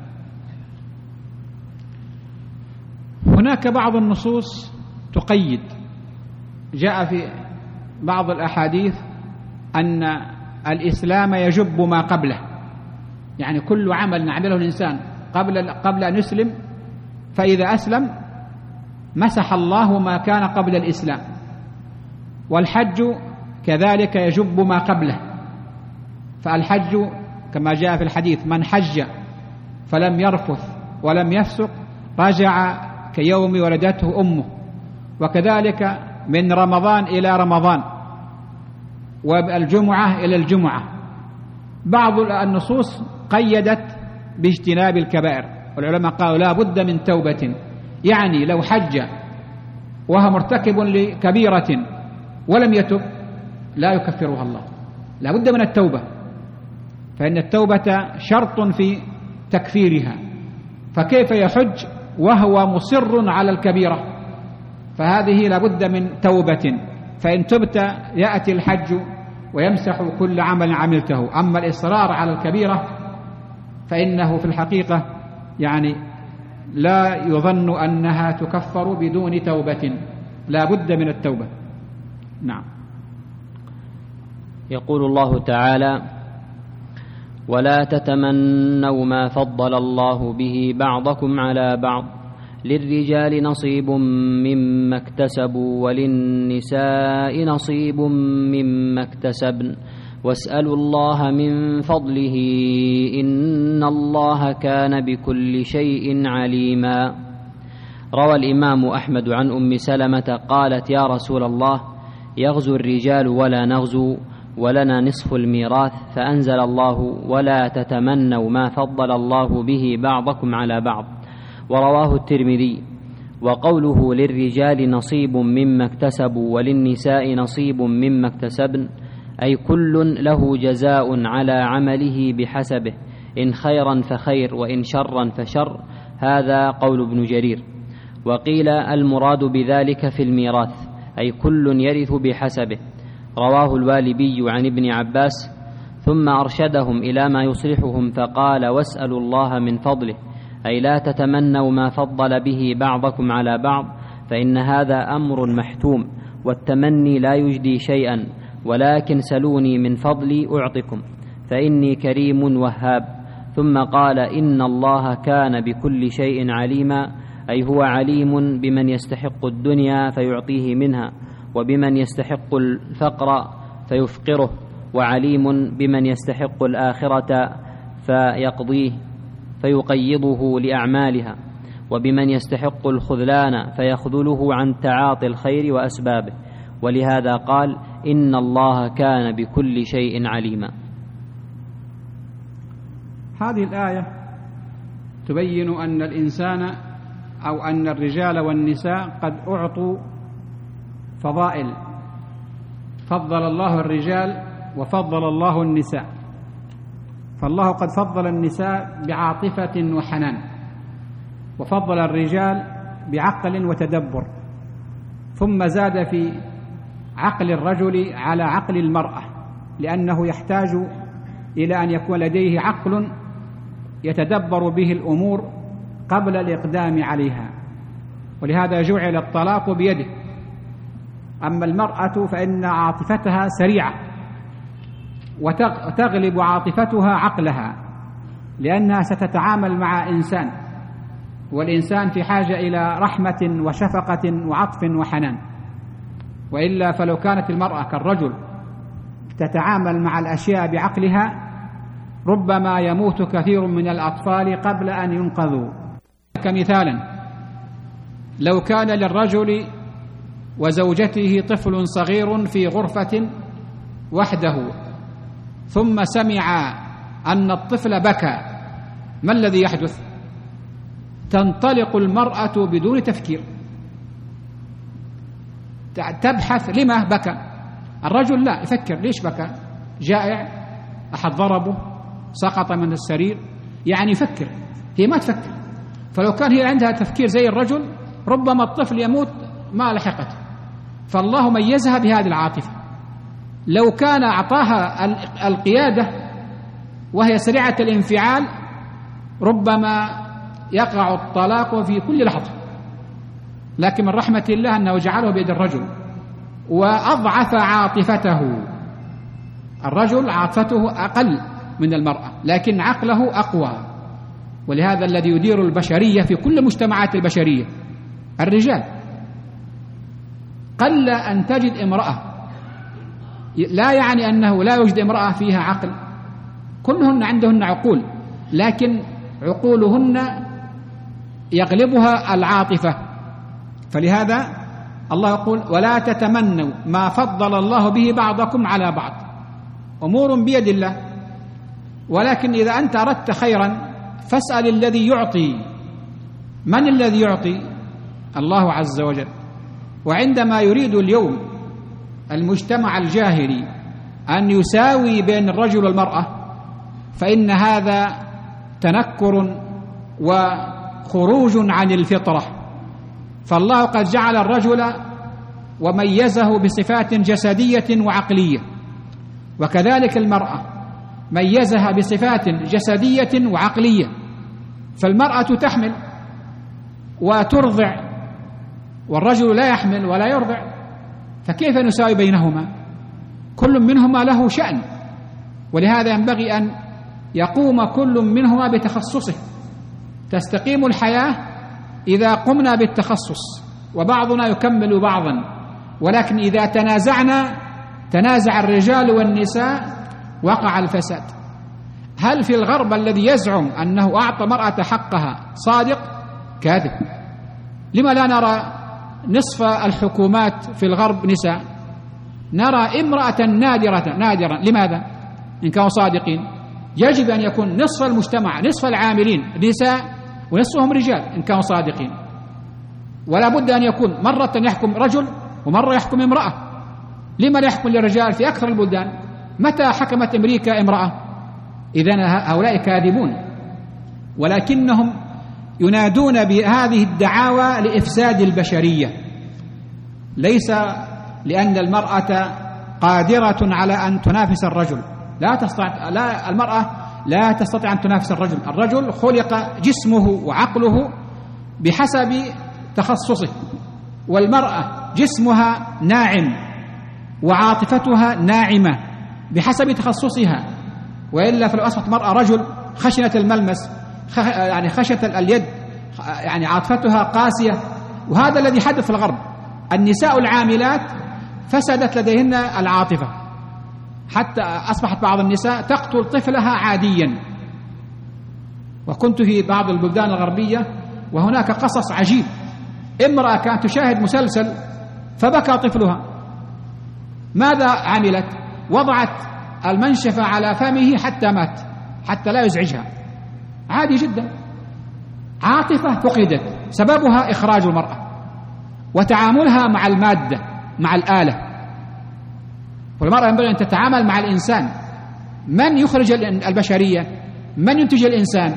هناك بعض النصوص تقيد، جاء في بعض الأحاديث أن الإسلام يجب ما قبله، يعني كل عمل نعمله الإنسان قبل أن يسلم، فإذا أسلم مسح الله ما كان قبل الإسلام. والحج كذلك يجب ما قبله، فالحج كما جاء في الحديث: من حج فلم يرفث ولم يفسق رجع كيوم ولدته أمه. وكذلك من رمضان إلى رمضان والجمعة إلى الجمعة. بعض النصوص قيدت باجتناب الكبائر، والعلماء قالوا لا بد من توبة، يعني لو حج وهو مرتكب لكبيرة ولم يتب لا يكفرها الله، لا بد من التوبة، فإن التوبة شرط في تكفيرها. فكيف يحج وهو مصر على الكبيرة؟ فهذه لا بد من توبة، فإن تبت يأتي الحج ويمسح كل عمل عملته. أما الإصرار على الكبيرة فإنه في الحقيقة يعني لا يظن أنها تكفر بدون توبة، لا بد من التوبة. نعم. يقول الله تعالى: ولا تتمنوا ما فضل الله به بعضكم على بعض، للرجال نصيب مما اكتسبوا وللنساء نصيب مما اكتسبن واسألوا الله من فضله إن الله كان بكل شيء عليما. روى الإمام أحمد عن أم سلمة قالت: يا رسول الله، يغزو الرجال ولا نغزو ولنا نصف الميراث، فأنزل الله: ولا تتمنوا ما فضل الله به بعضكم على بعض. ورواه الترمذي. وقوله للرجال نصيب مما اكتسبوا وللنساء نصيب مما اكتسبن، أي كل له جزاء على عمله بحسبه، إن خيرا فخير وإن شرا فشر. هذا قول ابن جرير. وقيل المراد بذلك في الميراث، أي كل يرث بحسبه. رواه الوالبي عن ابن عباس. ثم أرشدهم إلى ما يصلحهم فقال: واسألوا الله من فضله، أي لا تتمنوا ما فضل به بعضكم على بعض، فإن هذا أمر محتوم، والتمني لا يجدي شيئا، ولكن سلوني من فضلي أعطكم، فإني كريم وهاب. ثم قال: إن الله كان بكل شيء عليما، أي هو عليم بمن يستحق الدنيا فيعطيه منها، وبمن يستحق الفقر فيفقره، وعليم بمن يستحق الآخرة فيقيضه لأعمالها، وبمن يستحق الخذلان فيخذله عن تعاطي الخير وأسبابه. ولهذا قال: إن الله كان بكل شيء عليما. هذه الآية تبين أن الإنسان أو أن الرجال والنساء قد أعطوا فضائل، فضل الله الرجال وفضل الله النساء. فالله قد فضل النساء بعاطفة وحنان، وفضل الرجال بعقل وتدبر، ثم زاد في عقل الرجل على عقل المرأة، لأنه يحتاج إلى أن يكون لديه عقل يتدبر به الأمور قبل الإقدام عليها، ولهذا جعل الطلاق بيده. أما المرأة فإن عاطفتها سريعة، وتغلب عاطفتها عقلها، لأنها ستتعامل مع إنسان، والإنسان في حاجة إلى رحمة وشفقة وعطف وحنان. وإلا فلو كانت المرأة كالرجل تتعامل مع الأشياء بعقلها ربما يموت كثير من الأطفال قبل أن ينقذوا. كمثالا، لو كان للرجل وزوجته طفل صغير في غرفة وحده، ثم سمع أن الطفل بكى، ما الذي يحدث؟ تنطلق المرأة بدون تفكير، تبحث لما بكى. الرجل لا يفكر، ليش بكى؟ جائع، أحد ضربه، سقط من السرير، يعني يفكر، هي ما تفكر. فلو كان هي عندها تفكير زي الرجل ربما الطفل يموت ما لحقته. فالله ميزها بهذه العاطفة. لو كان أعطاها القيادة وهي سريعة الانفعال ربما يقع الطلاق في كل لحظة، لكن من رحمة الله أنه جعله بيد الرجل وأضعف عاطفته. الرجل عاطفته أقل من المرأة، لكن عقله أقوى. ولهذا الذي يدير البشرية في كل مجتمعات البشرية الرجال. قل أن تجد امرأة، لا يعني أنه لا يوجد امرأة فيها عقل، كلهن عندهن عقول، لكن عقولهن يغلبها العاطفة. فلهذا الله يقول ولا تتمنوا ما فضل الله به بعضكم على بعض، أمور بيد الله، ولكن إذا أنت أردت خيرا فاسأل الذي يعطي. من الذي يعطي؟ الله عز وجل. وعندما يريد اليوم المجتمع الجاهلي أن يساوي بين الرجل والمرأة فإن هذا تنكر وخروج عن الفطرة. فالله قد جعل الرجل وميزه بصفات جسدية وعقلية، وكذلك المرأة ميزها بصفات جسدية وعقلية. فالمرأة تحمل وترضع والرجل لا يحمل ولا يرضع، فكيف نساوي بينهما؟ كل منهما له شأن، ولهذا ينبغي أن يقوم كل منهما بتخصصه. تستقيم الحياة إذا قمنا بالتخصص، وبعضنا يكمل بعضا، ولكن إذا تنازع الرجال والنساء وقع الفساد. هل في الغرب الذي يزعم أنه أعطى المرأة حقها صادق؟ كاذب. لما لا نرى نصف الحكومات في الغرب نساء؟ نرى امرأة نادرة. لماذا؟ إن كانوا صادقين يجب أن يكون نصف المجتمع، نصف العاملين نساء ونصفهم رجال إن كانوا صادقين. ولا بد أن يكون مرة يحكم رجل ومرة يحكم امرأة. لما لا يحكم للرجال في أكثر البلدان؟ متى حكمت أمريكا امرأة؟ إذن هؤلاء كاذبون، ولكنهم ينادون بهذه الدعاوى لإفساد البشرية، ليس لأن المرأة قادرة على أن تنافس الرجل. المرأة لا تستطيع أن تنافس الرجل. الرجل خلق جسمه وعقله بحسب تخصصه، والمرأة جسمها ناعم وعاطفتها ناعمة بحسب تخصصها. وإلا فلو أصبحت المرأة رجل خشنة الملمس، يعني خشنة اليد، يعني عاطفتها قاسية. وهذا الذي حدث في الغرب. النساء العاملات فسدت لديهن العاطفة، حتى أصبحت بعض النساء تقتل طفلها عاديا. وكنت في بعض البلدان الغربية وهناك قصص عجيب. امرأة كانت تشاهد مسلسل فبكى طفلها. ماذا عملت؟ وضعت المنشفة على فمه حتى مات، حتى لا يزعجها. عادي جدا. عاطفة فقدت سببها إخراج المرأة وتعاملها مع المادة، مع الآلة. والمرأة ينبغي أن تتعامل مع الإنسان. من يخرج البشرية؟ من ينتج الإنسان؟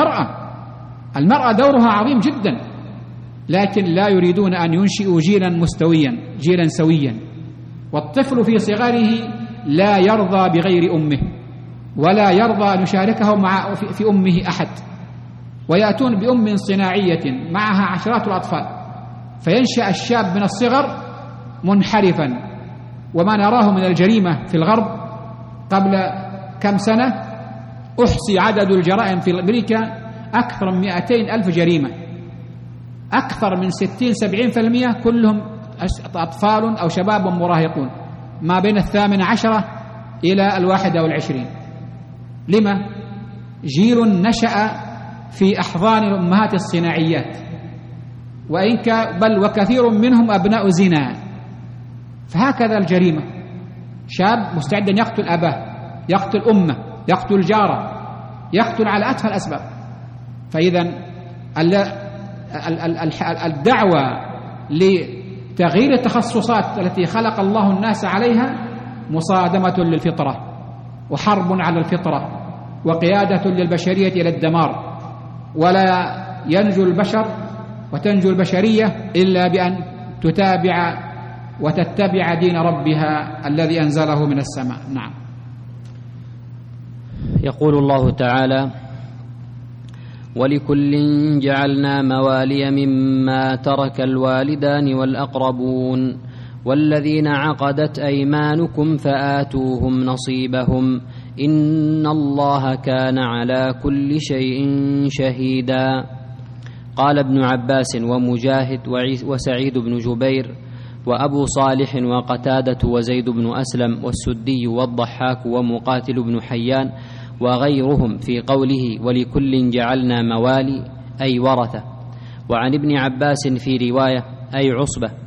المرأة دورها عظيم جدا، لكن لا يريدون أن ينشئوا جيلا مستويا، جيلا سويا. والطفل في صغره لا يرضى بغير أمه، ولا يرضى أن يشاركه في أمه أحد، ويأتون بأم صناعية معها عشرات الأطفال، فينشأ الشاب من الصغر منحرفا. وما نراه من الجريمة في الغرب قبل كم سنة أحصي عدد الجرائم في أمريكا أكثر من 200,000 جريمة، أكثر من 60-70% كلهم أطفال أو شباب مراهقون ما بين 18 إلى 21. لما؟ جيل نشأ في أحضان الأمهات الصناعيات، بل وكثير منهم أبناء زنا. فهكذا الجريمة، شاب مستعد أن يقتل أباه، يقتل أمه، يقتل جاره، يقتل على أتفه الأسباب. فإذا الدعوة لتغيير التخصصات التي خلق الله الناس عليها مصادمة للفطرة وحرب على الفطرة وقيادة للبشرية إلى الدمار. ولا ينجو البشر وتنجو البشرية إلا بأن تتابع وتتبع دين ربها الذي أنزله من السماء. نعم. يقول الله تعالى: ولكل جعلنا موالي مما ترك الوالدان والأقربون والذين عقدت أيمانكم فآتوهم نصيبهم إن الله كان على كل شيء شهيدا. قال ابن عباس ومجاهد وسعيد بن جبير وأبو صالح وقتادة وزيد بن أسلم والسدي والضحاك ومقاتل بن حيان وغيرهم في قوله ولكل جعلنا موالي أي ورثة. وعن ابن عباس في رواية أي عصبة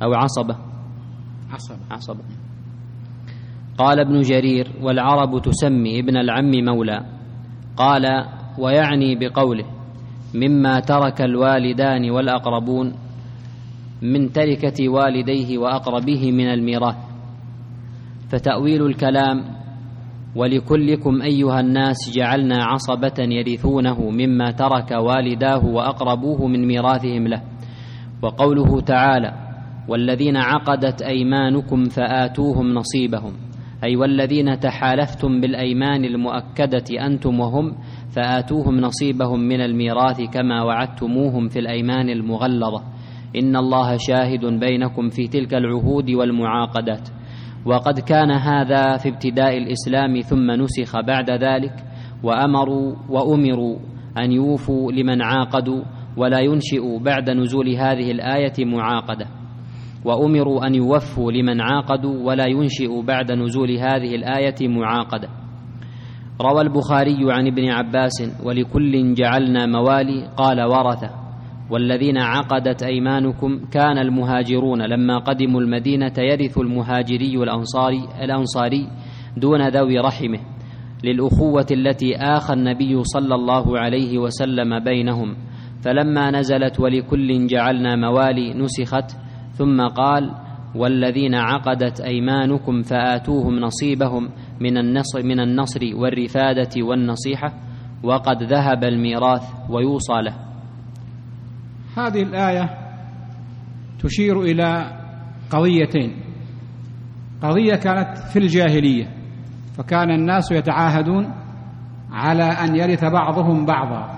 أو عصبة. قال ابن جرير: والعرب تسمي ابن العم مولى. قال: ويعني بقوله مما ترك الوالدان والأقربون من تركة والديه وأقربه من الميراث. فتأويل الكلام: ولكلكم أيها الناس جعلنا عصبة يرثونه مما ترك والداه وأقربوه من ميراثهم له. وقوله تعالى: والذين عقدت أيمانكم فآتوهم نصيبهم، أي والذين تحالفتم بالأيمان المؤكدة أنتم وهم فآتوهم نصيبهم من الميراث كما وعدتموهم في الأيمان المغلظة، إن الله شاهد بينكم في تلك العهود والمعاقدات. وقد كان هذا في ابتداء الإسلام ثم نسخ بعد ذلك، وأمروا أن يوفوا لمن عاقدوا ولا ينشئوا بعد نزول هذه الآية معاقدة. وأمروا أن يوفوا لمن عاقدوا ولا ينشئوا بعد نزول هذه الآية معاقدة. روى البخاري عن ابن عباس: ولكل جعلنا موالي، قال ورثة. والذين عقدت أيمانكم كان المهاجرون لما قدموا المدينة يرث المهاجري الأنصاري دون ذوي رحمه، للأخوة التي آخى النبي صلى الله عليه وسلم بينهم. فلما نزلت ولكل جعلنا موالي نسخت، ثم قال: والذين عقدت أيمانكم فآتوهم نصيبهم من النصر والرفادة والنصيحة، وقد ذهب الميراث ويوصى له. هذه الآية تشير إلى قضيتين: قضية كانت في الجاهلية، فكان الناس يتعاهدون على أن يرث بعضهم بعضا،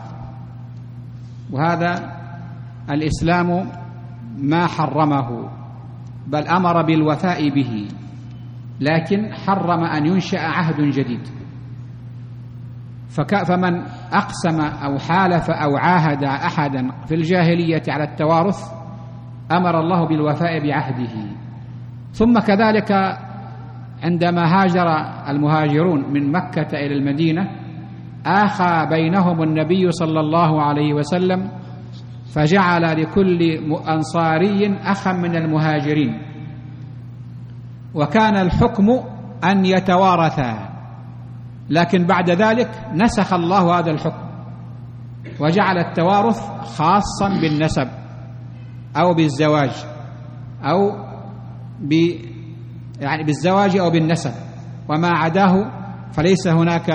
وهذا الإسلام ما حرمه بل أمر بالوفاء به، لكن حرم أن ينشأ عهد جديد. فمن أقسم أو حالف أو عاهد أحدا في الجاهلية على التوارث أمر الله بالوفاء بعهده. ثم كذلك عندما هاجر المهاجرون من مكة إلى المدينة آخى بينهم النبي صلى الله عليه وسلم، فجعل لكل أنصاري أخا من المهاجرين، وكان الحكم أن يتوارثا، لكن بعد ذلك نسخ الله هذا الحكم وجعل التوارث خاصا بالنسب أو بالزواج أو بالزواج أو بالنسب، وما عداه فليس هناك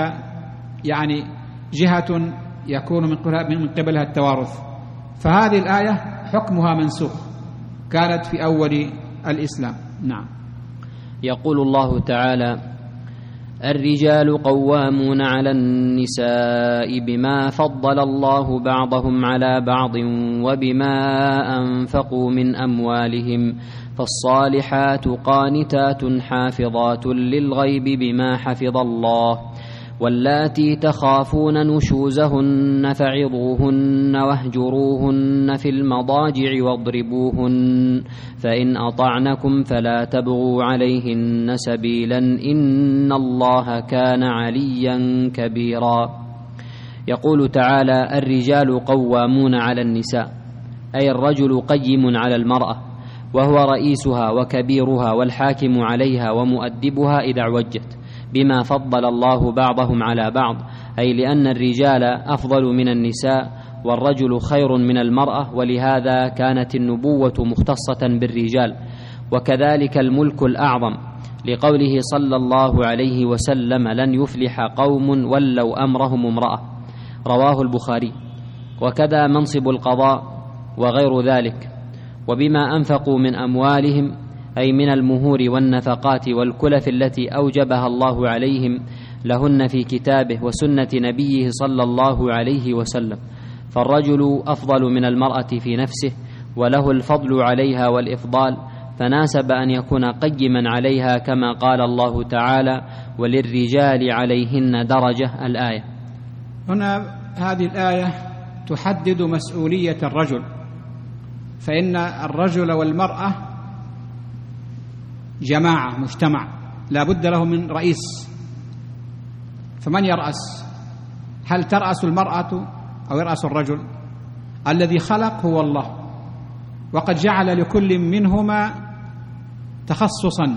جهة يكون من قبلها التوارث. فهذه الآية حكمها منسوخ، كانت في أول الإسلام. نعم. يقول الله تعالى: الرجال قوامون على النساء بما فضل الله بعضهم على بعض وبما أنفقوا من أموالهم، فالصالحات قانتات حافظات للغيب بما حفظ الله، واللاتي تخافون نشوزهن فعظوهن واهجروهن في المضاجع واضربوهن، فإن أطعنكم فلا تبغوا عليهن سبيلا إن الله كان عليا كبيرا. يقول تعالى: الرجال قوامون على النساء، أي الرجل قيم على المرأة، وهو رئيسها وكبيرها والحاكم عليها ومؤدبها إذا اعوجت، بما فضل الله بعضهم على بعض، أي لأن الرجال أفضل من النساء والرجل خير من المرأة، ولهذا كانت النبوة مختصة بالرجال، وكذلك الملك الأعظم، لقوله صلى الله عليه وسلم: لن يفلح قوم ولوا أمرهم امرأة، رواه البخاري. وكذا منصب القضاء وغير ذلك. وبما أنفقوا من أموالهم، أي من المهور والنفقات والكلف التي أوجبها الله عليهم لهن في كتابه وسنة نبيه صلى الله عليه وسلم، فالرجل أفضل من المرأة في نفسه، وله الفضل عليها والإفضال، فناسب أن يكون قيما عليها، كما قال الله تعالى: وللرجال عليهن درجة. الآية. هنا هذه الآية تحدد مسؤولية الرجل، فإن الرجل والمرأة جماعة، مجتمع، لا بد له من رئيس. فمن يرأس؟ هل ترأس المرأة أو يرأس الرجل؟ الذي خلق هو الله، وقد جعل لكل منهما تخصصا،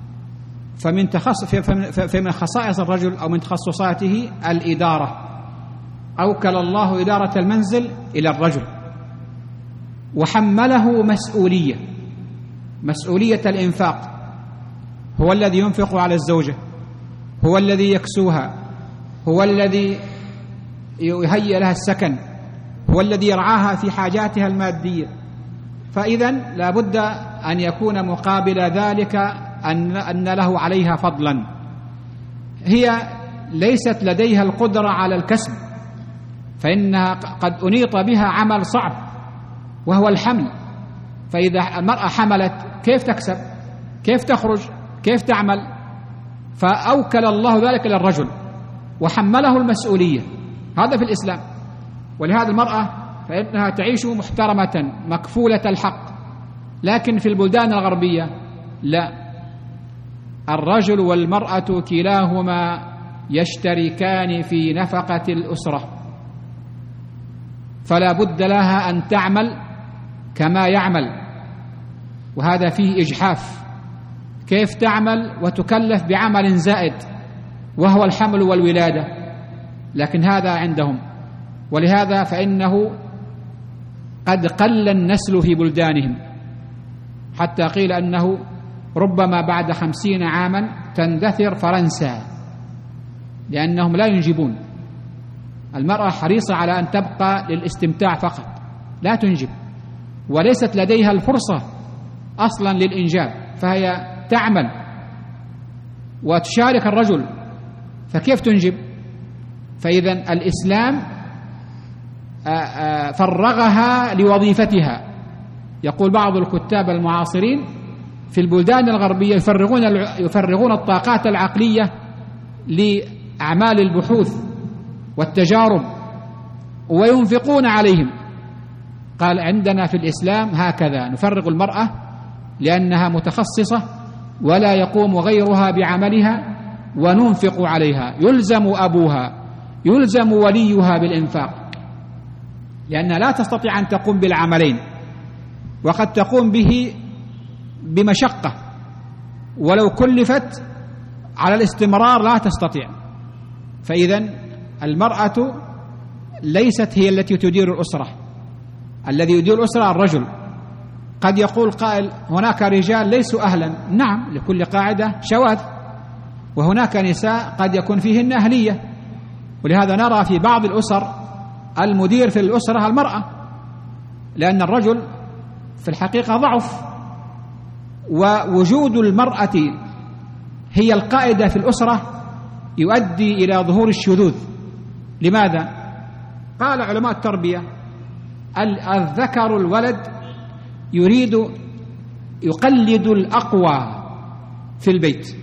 فمن خصائص الرجل أو من تخصصاته الإدارة، أوكل الله إدارة المنزل إلى الرجل وحمله مسؤولية الإنفاق، هو الذي ينفق على الزوجة، هو الذي يكسوها، هو الذي يهيئ لها السكن، هو الذي يرعاها في حاجاتها المادية. فإذن لا بد أن يكون مقابل ذلك أن له عليها فضلا. هي ليست لديها القدرة على الكسب، فإنها قد أنيط بها عمل صعب وهو الحمل، فإذا المرأة حملت كيف تكسب؟ كيف تخرج؟ كيف تعمل؟ فأوكل الله ذلك إلى الرجل وحمله المسؤولية، هذا في الإسلام. ولهذا المرأة فإنها تعيش محترمة مكفولة الحق. لكن في البلدان الغربية لا، الرجل والمرأة كلاهما يشتركان في نفقة الأسرة، فلا بد لها أن تعمل كما يعمل، وهذا فيه إجحاف. كيف تعمل وتكلف بعمل زائد وهو الحمل والولادة؟ لكن هذا عندهم. ولهذا فإنه قد قل النسل في بلدانهم، حتى قيل أنه ربما بعد 50 عاما تندثر فرنسا، لأنهم لا ينجبون. المرأة حريصة على أن تبقى للاستمتاع فقط، لا تنجب، وليست لديها الفرصة أصلا للإنجاب، فهي تعمل وتشارك الرجل، فكيف تنجب؟ فإذا الإسلام فرغها لوظيفتها. يقول بعض الكتاب المعاصرين في البلدان الغربية يفرغون الطاقات العقلية لأعمال البحوث والتجارب وينفقون عليهم. قال عندنا في الإسلام هكذا، نفرغ المرأة لأنها متخصصة ولا يقوم غيرها بعملها، وننفق عليها، يلزم أبوها، يلزم وليها بالإنفاق، لأنها لا تستطيع أن تقوم بالعملين، وقد تقوم به بمشقة، ولو كلفت على الاستمرار لا تستطيع. فإذن المرأة ليست هي التي تدير الأسرة، الذي يدير الأسرة الرجل. قد يقول قائل هناك رجال ليسوا أهلا، نعم، لكل قاعدة شواذ، وهناك نساء قد يكون فيهن أهلية. ولهذا نرى في بعض الأسر المدير في الأسرة المرأة، لأن الرجل في الحقيقة ضعف، ووجود المرأة هي القائدة في الأسرة يؤدي إلى ظهور الشذوذ. لماذا؟ قال علماء التربية الذكر الولد يقلد الأقوى في البيت،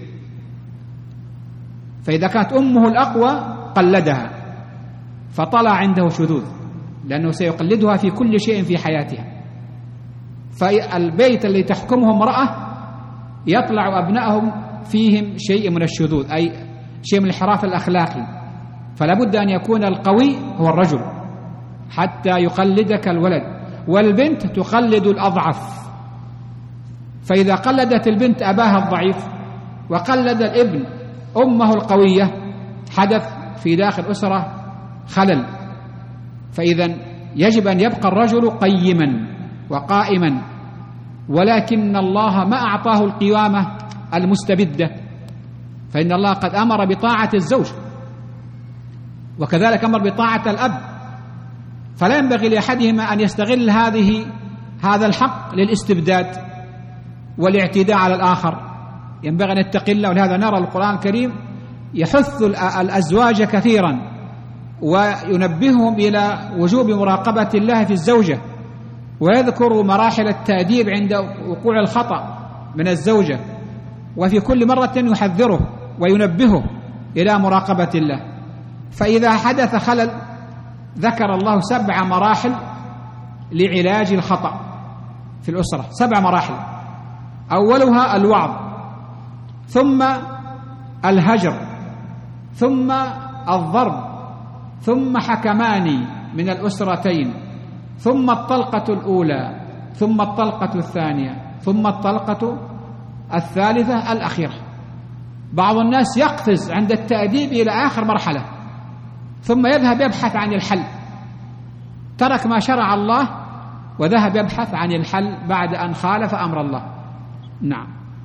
فإذا كانت أمه الأقوى قلدها، فطلع عنده شذوذ، لأنه سيقلدها في كل شيء في حياتها. فالبيت الذي تحكمه امرأة يطلع أبنائهم فيهم شيء من الشذوذ، أي شيء من الانحراف الأخلاقي. فلا بد أن يكون القوي هو الرجل حتى يقلدك الولد، والبنت تقلد الأضعف. فإذا قلدت البنت أباها الضعيف وقلد الابن أمه القوية حدث في داخل أسرة خلل. فإذا يجب أن يبقى الرجل قيما وقائما، ولكن الله ما أعطاه القوامة المستبدة، فإن الله قد أمر بطاعة الزوج، وكذلك أمر بطاعة الأب. فلا ينبغي لأحدهما أن يستغل هذا الحق للاستبداد والاعتداء على الآخر، ينبغي أن يتقي الله. ولهذا نرى القرآن الكريم يحث الأزواج كثيرا وينبههم إلى وجوب مراقبة الله في الزوجة، ويذكر مراحل التأديب عند وقوع الخطأ من الزوجة، وفي كل مرة يحذره وينبهه إلى مراقبة الله. فإذا حدث خلل ذكر الله 7 مراحل لعلاج الخطأ في الأسرة، 7 مراحل. أولها الوعظ، ثم الهجر، ثم الضرب، ثم حكمان من الأسرتين، ثم الطلقة الأولى، ثم الطلقة الثانية، ثم الطلقة الثالثة الأخيرة. بعض الناس يقفز عند التأديب إلى آخر مرحلة ثم يذهب يبحث عن الحل، ترك ما شرع الله وذهب يبحث عن الحل بعد أن خالف أمر الله. نعم.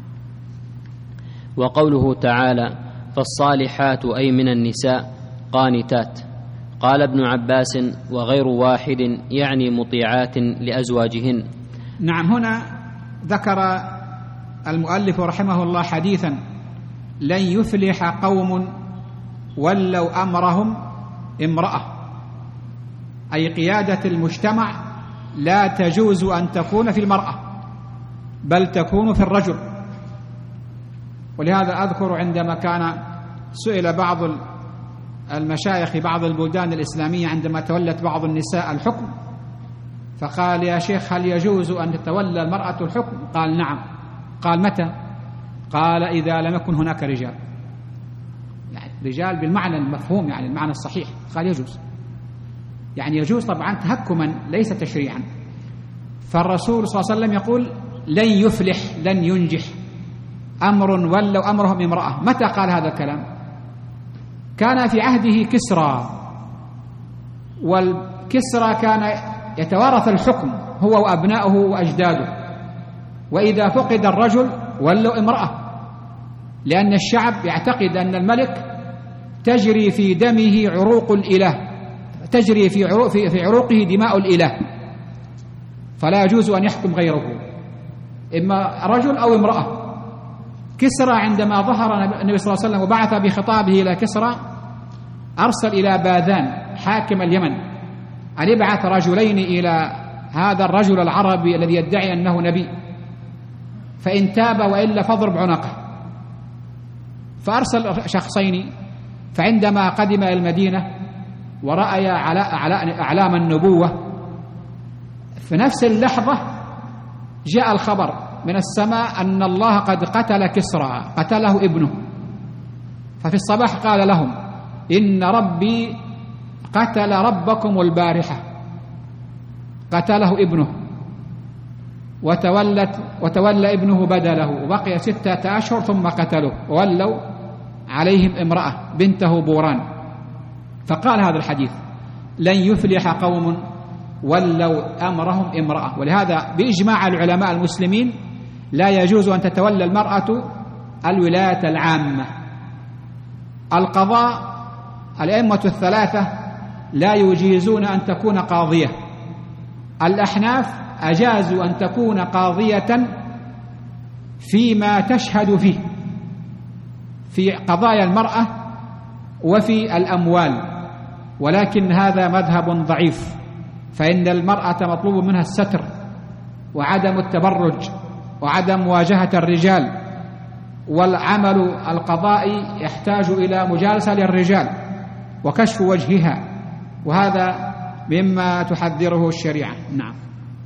وقوله تعالى: فالصالحات أي من النساء قانتات. قال ابن عباس: وغير واحد يعني مطيعات لأزواجهن. نعم. هنا ذكر المؤلف رحمه الله حديثا: لن يفلح قوم ولوا أمرهم امرأة، أي قيادة المجتمع لا تجوز أن تكون في المرأة بل تكون في الرجل. ولهذا أذكر عندما كان سئل بعض المشايخ في بعض البلدان الإسلامية عندما تولت بعض النساء الحكم، فقال: يا شيخ هل يجوز أن تتولى المرأة الحكم؟ قال: نعم. قال: متى؟ قال: إذا لم يكن هناك رجال، يعني رجال بالمعنى المفهوم، يعني المعنى الصحيح. قال: يجوز، يعني يجوز طبعا تهكما ليس تشريعا. فالرسول صلى الله عليه وسلم يقول: لن يفلح، لن ينجح أمر ولوا أمرهم امرأة. متى قال هذا الكلام؟ كان في عهده كسرى، والكسرى كان يتوارث الحكم هو وأبناؤه وأجداده، وإذا فقد الرجل ولوا امرأة، لأن الشعب يعتقد أن الملك تجري في دمه عروق الإله، تجري في عروقه دماء الإله، فلا يجوز أن يحكم غيره، إما رجل أو امرأة. كسرى عندما ظهر النبي صلى الله عليه وسلم وبعث بخطابه إلى كسرى، أرسل إلى باذان حاكم اليمن أن يبعث رجلين إلى هذا الرجل العربي الذي يدعي أنه نبي، فإن تاب وإلا فاضرب عنقه. فأرسل شخصين، فعندما قدم إلى المدينة ورأي أعلام النبوة، في نفس اللحظة جاء الخبر من السماء أن الله قد قتل كسرى، قتله ابنه. ففي الصباح قال لهم: إن ربي قتل ربكم البارحة، قتله ابنه، وتولى ابنه بدله، وبقي 6 أشهر ثم قتلوه، وولوا عليهم امرأة بنته بوران. فقال هذا الحديث: لن يفلح قوم ولوا أمرهم امرأة. ولهذا بإجماع العلماء المسلمين لا يجوز أن تتولى المرأة الولاية العامة. القضاء، الأئمة الثلاثة لا يجيزون أن تكون قاضية. الأحناف أجازوا أن تكون قاضية فيما تشهد فيه، في قضايا المرأة وفي الأموال، ولكن هذا مذهب ضعيف، فإن المرأة مطلوب منها الستر وعدم التبرج وعدم مواجهة الرجال، والعمل القضائي يحتاج إلى مجالسة للرجال وكشف وجهها، وهذا مما تحذره الشريعة. نعم.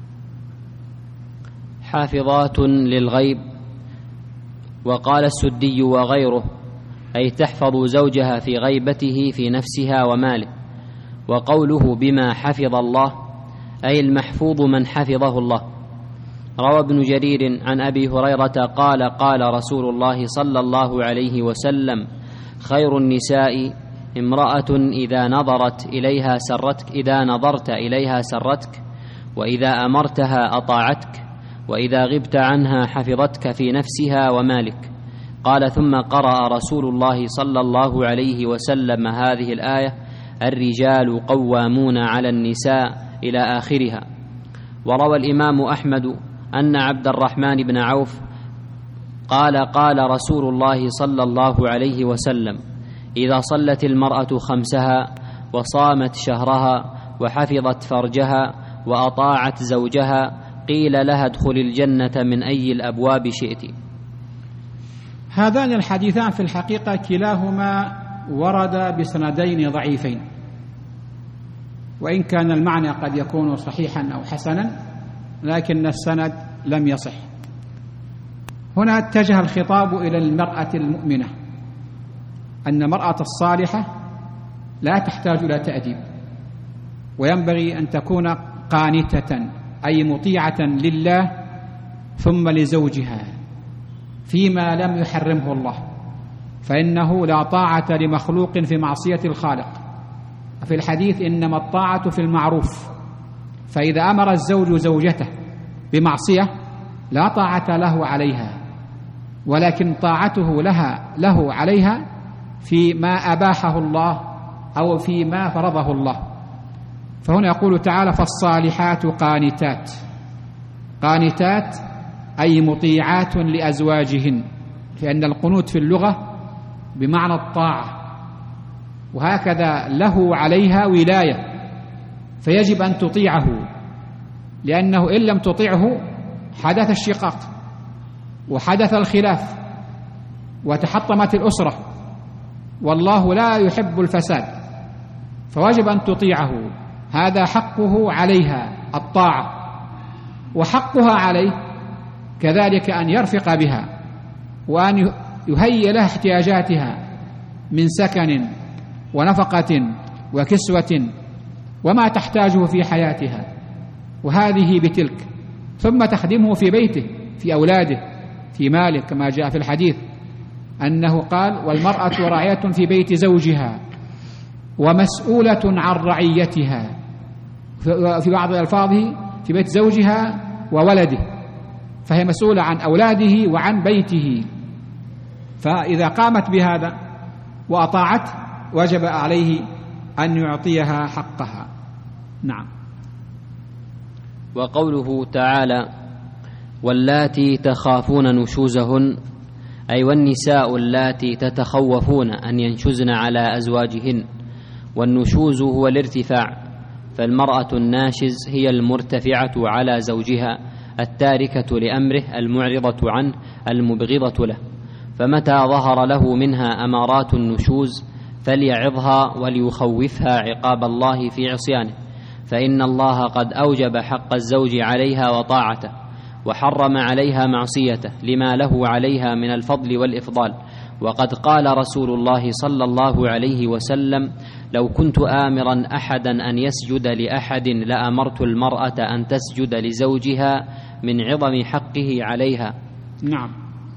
حافظات للغيب. وقال السدي وغيره: أي تحفظ زوجها في غيبته في نفسها وماله. وقوله بما حفظ الله أي المحفوظ من حفظه الله. روى ابن جرير عن أبي هريرة قال: قال رسول الله صلى الله عليه وسلم: خير النساء امرأة إذا نظرت إليها سرتك، وإذا أمرتها أطاعتك، وإذا غبت عنها حفظتك في نفسها ومالك. قال: ثم قرأ رسول الله صلى الله عليه وسلم هذه الآية: الرجال قوامون على النساء إلى آخرها. وروى الإمام أحمد أن عبد الرحمن بن عوف قال: قال رسول الله صلى الله عليه وسلم: إذا صلت المرأة 5 وصامت شهرها وحفظت فرجها وأطاعت زوجها قيل لها ادخل الجنة من أي الأبواب شئت. هذان الحديثان في الحقيقة كلاهما ورد بسندين ضعيفين، وإن كان المعنى قد يكون صحيحا أو حسنا، لكن السند لم يصح. هنا اتجه الخطاب إلى المرأة المؤمنة، أن المرأة الصالحة لا تحتاج إلى تأديب، وينبغي أن تكون قانتة أي مطيعة لله ثم لزوجها فيما لم يحرمه الله، فإنه لا طاعة لمخلوق في معصية الخالق. في الحديث إنما الطاعة في المعروف، فإذا أمر الزوج زوجته بمعصية لا طاعة له عليها، ولكن طاعته له عليها فيما أباحه الله أو فيما فرضه الله. فهنا يقول تعالى: فالصالحات قانتات. قانتات أي مطيعات لأزواجهن، لأن القنوت في اللغة بمعنى الطاعة، وهكذا له عليها ولاية، فيجب أن تطيعه، لأنه إن لم تطيعه حدث الشقاق وحدث الخلاف وتحطمت الأسرة، والله لا يحب الفساد، فواجب أن تطيعه. هذا حقه عليها الطاعة، وحقها عليه كذلك أن يرفق بها وأن يهيئ لها احتياجاتها من سكن ونفقة وكسوة وما تحتاجه في حياتها، وهذه بتلك، ثم تخدمه في بيته، في أولاده، في ماله، كما جاء في الحديث أنه قال: والمرأة راعية في بيت زوجها ومسؤولة عن رعيتها، في بعض ألفاظه في بيت زوجها وولده، فهي مسؤولة عن أولاده وعن بيته. فإذا قامت بهذا وأطاعت وجب عليه أن يعطيها حقها. نعم. وقوله تعالى: واللاتي تخافون نشوزهن، أي والنساء اللاتي تتخوفون أن ينشزن على أزواجهن. والنشوز هو الارتفاع، فالمرأة الناشز هي المرتفعة على زوجها، التاركة لأمره، المعرضة عنه، المبغضة له. فمتى ظهر له منها أمارات النشوز فليعظها وليخوفها عقاب الله في عصيانه، فإن الله قد أوجب حق الزوج عليها وطاعته، وحرم عليها معصيته لما له عليها من الفضل والإفضال. وقد قال رسول الله صلى الله عليه وسلم: لو كنت آمرا أحدا أن يسجد لأحد لأمرت المرأة أن تسجد لزوجها من عظم حقه عليها. نعم.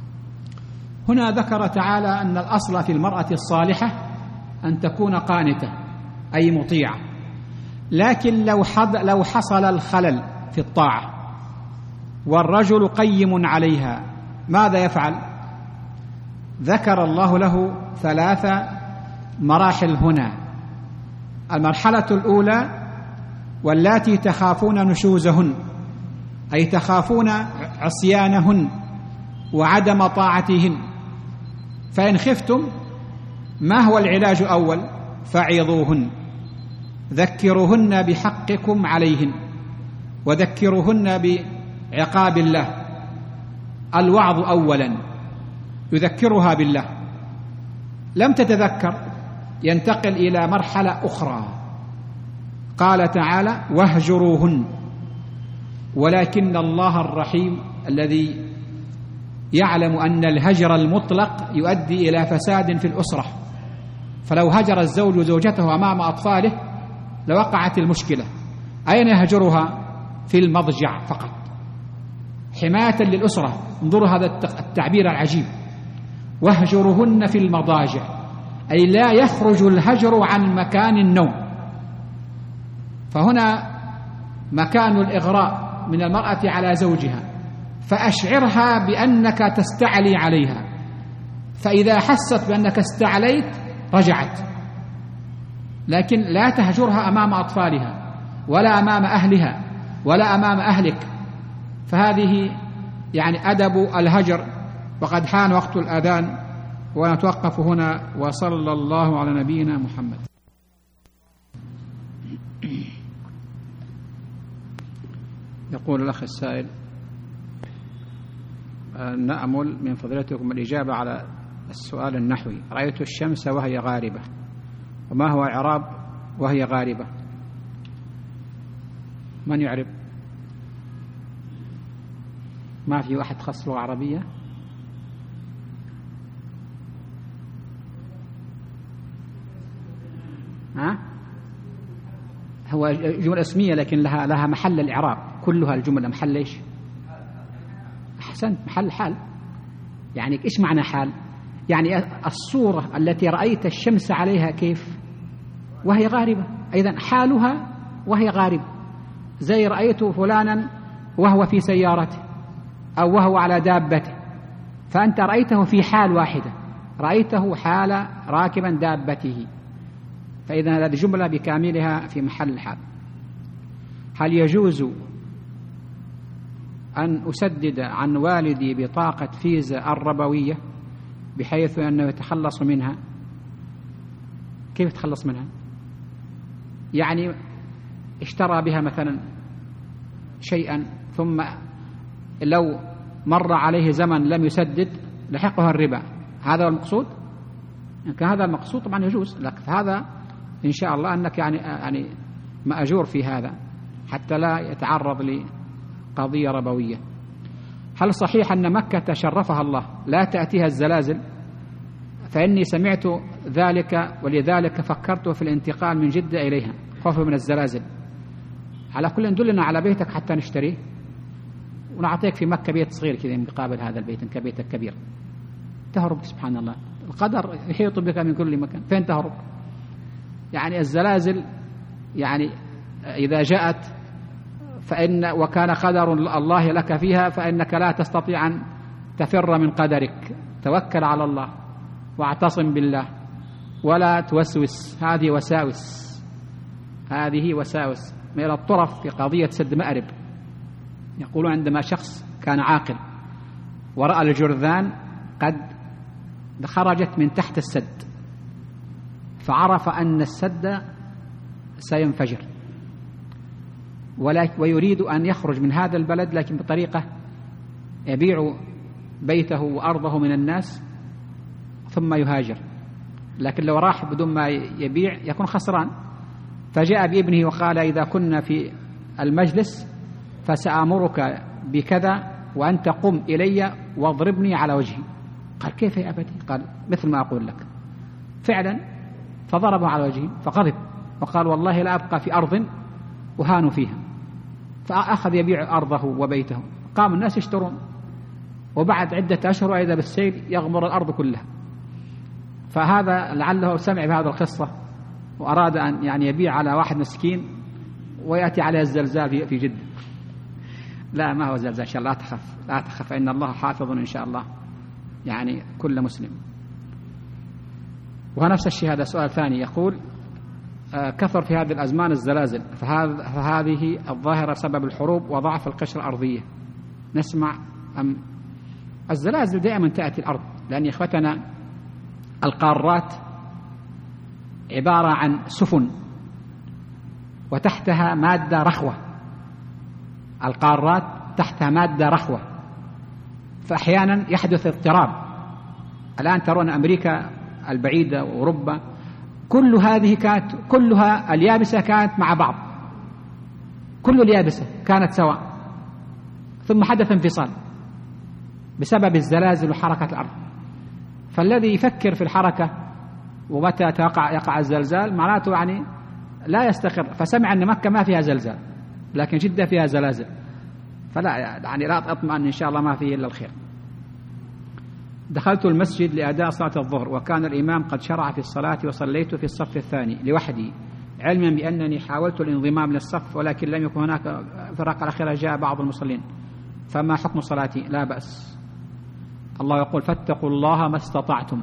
هنا ذكر تعالى أن الأصل في المرأة الصالحة أن تكون قانتة أي مطيعة، لكن لو حصل الخلل في الطاعة والرجل قيم عليها ماذا يفعل؟ ذكر الله له 3 مراحل هنا. المرحلة الأولى: واللاتي تخافون نشوزهن، أي تخافون عصيانهن وعدم طاعتهن. فإن خفتم ما هو العلاج أول؟ فعظوهن، ذكروهن بحقكم عليهن، وذكروهن بعقاب الله. الوعظ أولا، يذكرها بالله. لم تتذكر ينتقل إلى مرحلة أخرى، قال تعالى: واهجروهن. ولكن الله الرحيم الذي يعلم أن الهجر المطلق يؤدي إلى فساد في الأسرة، فلو هجر الزوج زوجته أمام أطفاله لوقعت المشكلة. أين يهجرها؟ في المضجع فقط، حماية للأسرة. انظروا هذا التعبير العجيب: واهجرهن في المضاجع، أي لا يخرج الهجر عن مكان النوم. فهنا مكان الإغراء من المرأة على زوجها، فأشعرها بأنك تستعلي عليها، فإذا حست بأنك استعليت رجعت. لكن لا تهجرها أمام أطفالها ولا أمام أهلها ولا أمام أهلك، فهذه يعني أدب الهجر. وقد حان وقت الأذان، ونتوقف هنا، وصلى الله على نبينا محمد. يقول الأخ السائل: نأمل من فضيلتكم الإجابة على السؤال النحوي: رأيت الشمس وهي غاربة، وما هو إعراب وهي غاربة؟ من يعرب؟ ما في واحد خص لغة عربية؟ هو جملة اسمية لكن لها محل الإعراب، كلها الجملة محل إيش؟ أحسنت، محل حال. يعني إيش معنى حال؟ يعني الصورة التي رأيت الشمس عليها كيف وهي غاربة، أيضا حالها وهي غاربة، زي رأيت فلانا وهو في سيارته أو وهو على دابته، فأنت رأيته في حال واحدة، رأيته حال راكبا دابته، فإذا هذه الجملة بكاملها في محل الحال. هل يجوز أن أسدد عن والدي بطاقة فيزا الربوية بحيث أنه يتخلص منها؟ كيف يتخلص منها؟ يعني اشترى بها مثلا شيئا ثم لو مر عليه زمن لم يسدد لحقها الربا، هذا المقصود؟ إن كان هذا المقصود طبعا يجوز لك، فهذا إن شاء الله أنك يعني مأجور في هذا حتى لا يتعرض لقضية ربوية. هل صحيح أن مكة شرفها الله لا تأتيها الزلازل؟ فإني سمعت ذلك ولذلك فكرت في الانتقال من جدة إليها خوفا من الزلازل. على كل دلنا على بيتك حتى نشتريه ونعطيك في مكة بيت صغير كذا مقابل هذا البيت كبيتك كبير، تهرب. سبحان الله، القدر يحيط بك من كل مكان، فين تهرب؟ يعني الزلازل يعني إذا جاءت وكان قدر الله لك فيها فإنك لا تستطيع أن تفر من قدرك. توكل على الله واعتصم بالله ولا توسوس. هذه وساوس من الطرف في قضية سد مأرب. يقولون عندما شخص كان عاقل ورأى الجرذان قد خرجت من تحت السد فعرف أن السد سينفجر ويريد أن يخرج من هذا البلد، لكن بطريقة يبيع بيته وأرضه من الناس ثم يهاجر، لكن لو راح بدون ما يبيع يكون خسران. فجاء بابنه وقال إذا كنا في المجلس فسأمرك بكذا وأنت قم إلي واضربني على وجهي. قال كيف يا أبتي؟ قال مثل ما أقول لك. فعلا فضربه على وجهه فغضب وقال والله لا أبقى في أرض وهانوا فيها، فأخذ يبيع أرضه وبيته. قام الناس يشترون، وبعد عدة أشهر وإذا بالسيل يغمر الأرض كلها. فهذا لعله سمع بهذا القصة وأراد أن يعني يبيع على واحد مسكين ويأتي عليه الزلزال في جدة. لا، ما هو زلزال إن شاء الله، لا تخف فإن الله حافظ إن شاء الله يعني كل مسلم. ونفس الشيء هذا سؤال ثاني يقول كثر في هذه الأزمان الزلازل، فهذه الظاهرة سبب الحروب وضعف القشرة الأرضية. نسمع الزلازل دائما تأتي الأرض، لأن يا إخوتنا القارات عبارة عن سفن وتحتها مادة رخوة. القارات تحتها مادة رخوة، فأحيانا يحدث اضطراب. الآن ترون أمريكا البعيدة وأوروبا كلها اليابسة كانت مع بعض، كل اليابسة كانت سواء، ثم حدث انفصال بسبب الزلازل وحركة الأرض. فالذي يفكر في الحركة ومتى يقع الزلزال معناته يعني لا يستقر. فسمع أن مكة ما فيها زلزال لكن جدة فيها زلازل، فلا يعني لا أطمئن إن شاء الله ما فيه إلا الخير. دخلت المسجد لأداء صلاة الظهر وكان الإمام قد شرع في الصلاة وصليت في الصف الثاني لوحدي، علما بأنني حاولت الانضمام للصف ولكن لم يكن هناك في الركعة الأخيرة جاء بعض المصلين، فما حكم صلاتي؟ لا بأس. الله يقول فاتقوا الله ما استطعتم،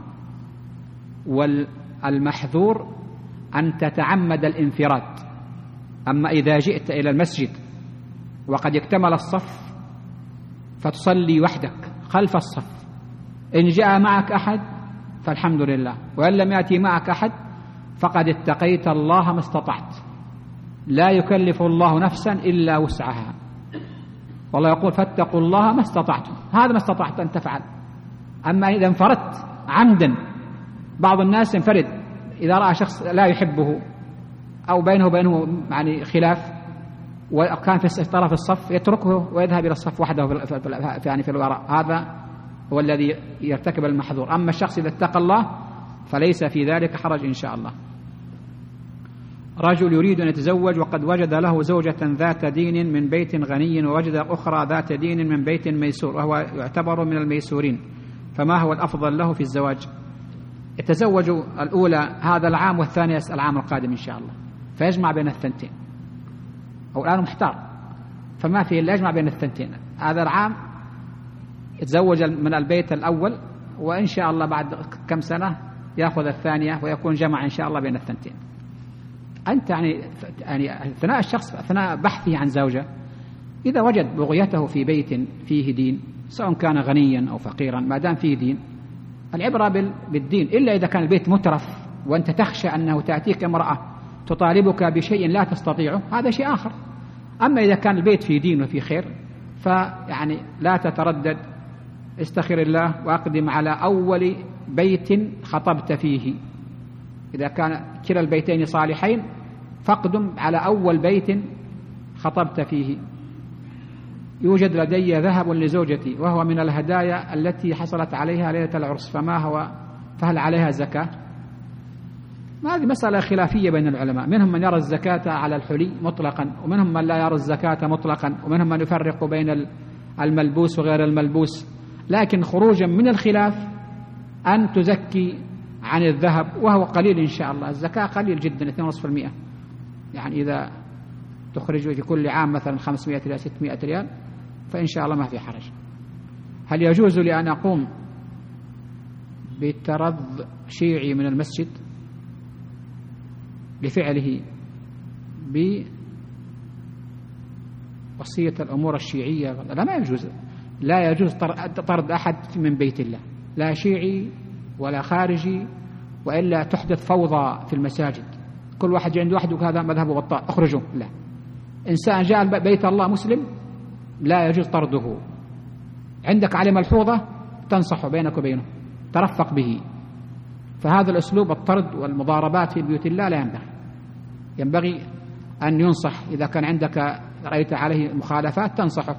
والمحذور أن تتعمد الانفراد. أما إذا جئت إلى المسجد وقد اكتمل الصف فتصلي وحدك خلف الصف، إن جاء معك أحد فالحمد لله، وإن لم يأتي معك أحد فقد اتقيت الله ما استطعت. لا يكلف الله نفسا إلا وسعها، والله يقول فاتقوا الله ما استطعتم، هذا ما استطعت أن تفعل. أما إذا انفردت عمدا، بعض الناس ينفرد إذا رأى شخص لا يحبه أو بينه وبينه يعني خلاف وكان في طرف الصف يتركه ويذهب إلى الصف وحده يعني في الوراء، هذا هو الذي يرتكب المحظور. أما الشخص إذا اتقى الله فليس في ذلك حرج إن شاء الله. رجل يريد أن يتزوج وقد وجد له زوجة ذات دين من بيت غني ووجد أخرى ذات دين من بيت ميسور وهو يعتبر من الميسورين، فما هو الأفضل له في الزواج؟ يتزوج الأولى هذا العام والثانية العام القادم إن شاء الله، فيجمع بين الثنتين. أو الآن محتار، فما في إلا يجمع بين الثنتين. هذا العام يتزوج من البيت الأول، وإن شاء الله بعد كم سنة يأخذ الثانية، ويكون جمع إن شاء الله بين الثنتين. أنت يعني أثناء الشخص أثناء بحثه عن زوجة إذا وجد بغيته في بيت فيه دين، سواء كان غنيا أو فقيرا، ما دام فيه دين، العبرة بالدين. إلا إذا كان البيت مترف وأنت تخشى أنه تأتيك امرأة تطالبك بشيء لا تستطيعه، هذا شيء آخر. أما إذا كان البيت فيه دين وفيه خير، فيعني لا تتردد، استخر الله وأقدم على أول بيت خطبت فيه. إذا كان كلا البيتين صالحين فاقدم على أول بيت خطبت فيه. يوجد لدي ذهب لزوجتي وهو من الهدايا التي حصلت عليها ليلة العرس، فهل عليها زكاة؟ هذه مسألة خلافية بين العلماء، منهم من يرى الزكاة على الحلي مطلقا، ومنهم من لا يرى الزكاة مطلقا، ومنهم من يفرق بين الملبوس وغير الملبوس. لكن خروجا من الخلاف أن تزكي عن الذهب، وهو قليل إن شاء الله. الزكاة قليل جدا 2.5%، يعني إذا تخرج في كل عام مثلا 500 إلى 600 ريال فإن شاء الله ما في حرج. هل يجوز لي أن أقوم بترض شيعي من المسجد لفعله بوصية الأمور الشيعية؟ لا، ما يجوز. لا يجوز طرد أحد من بيت الله، لا شيعي ولا خارجي، وإلا تحدث فوضى في المساجد. كل واحد عنده وحده هذا مذهبه بطال، أخرجه. لا، إنسان جاء بيت الله مسلم لا يجوز طرده. عندك عليه ملحوظة تنصحه بينك وبينه، ترفق به. فهذا الأسلوب الطرد والمضاربات في بيوت الله لا ينبغي. ينبغي أن ينصح، إذا كان عندك رأيت عليه مخالفات تنصحه.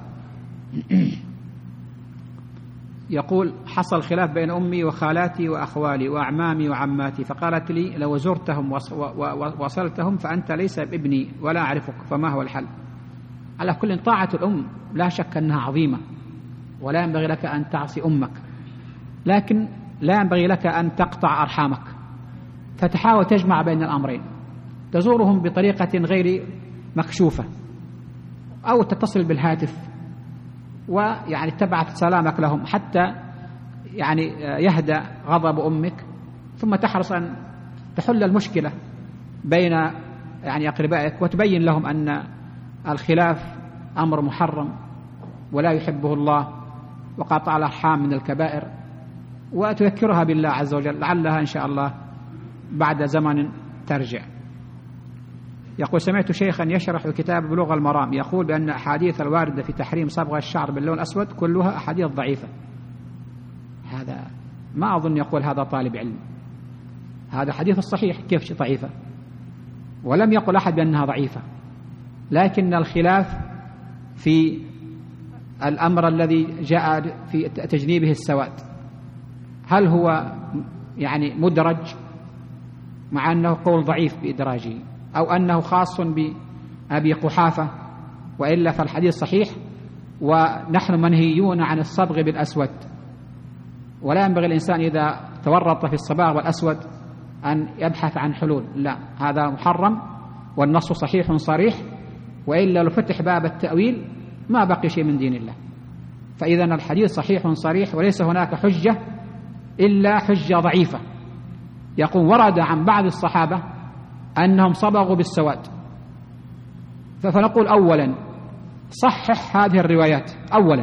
يقول: حصل خلاف بين أمي وخالاتي وأخوالي وأعمامي وعماتي، فقالت لي: لو زرتهم ووصلتهم فأنت ليس بابني ولا أعرفك، فما هو الحل؟ على كل، طاعة الأم لا شك أنها عظيمة، ولا ينبغي لك أن تعصي أمك، لكن لا ينبغي لك أن تقطع أرحامك، فتحاول تجمع بين الأمرين. تزورهم بطريقة غير مكشوفة، أو تتصل بالهاتف ويعني تبعث سلامك لهم حتى يعني يهدأ غضب أمك، ثم تحرص أن تحل المشكلة بين يعني أقربائك، وتبين لهم أن الخلاف أمر محرم ولا يحبه الله، وقطع الأرحام من الكبائر، وتذكرها بالله عز وجل، لعلها إن شاء الله بعد زمن ترجع. يقول: سمعت شيخا يشرح كتاب بلوغ المرام يقول بأن أحاديث الواردة في تحريم صبغ الشعر باللون الأسود كلها أحاديث ضعيفة. هذا ما أظن يقول هذا طالب علم، هذا حديث الصحيح، كيف ضعيفة؟ ولم يقل أحد بأنها ضعيفة، لكن الخلاف في الأمر الذي جاء في تجنيبه السواد، هل هو يعني مدرج مع أنه قول ضعيف بإدراجه، أو أنه خاص بأبي قحافة، وإلا فالحديث صحيح، ونحن منهيون عن الصبغ بالأسود، ولا ينبغي الإنسان إذا تورط في الصباغ والأسود أن يبحث عن حلول. لا، هذا محرم والنص صحيح صريح، وإلا لو فتح باب التأويل ما بقي شيء من دين الله. فإذا الحديث صحيح صريح، وليس هناك حجة إلا حجة ضعيفة. يقول: ورد عن بعض الصحابة أنهم صبغوا بالسواد، فنقول أولا صحح هذه الروايات. أولا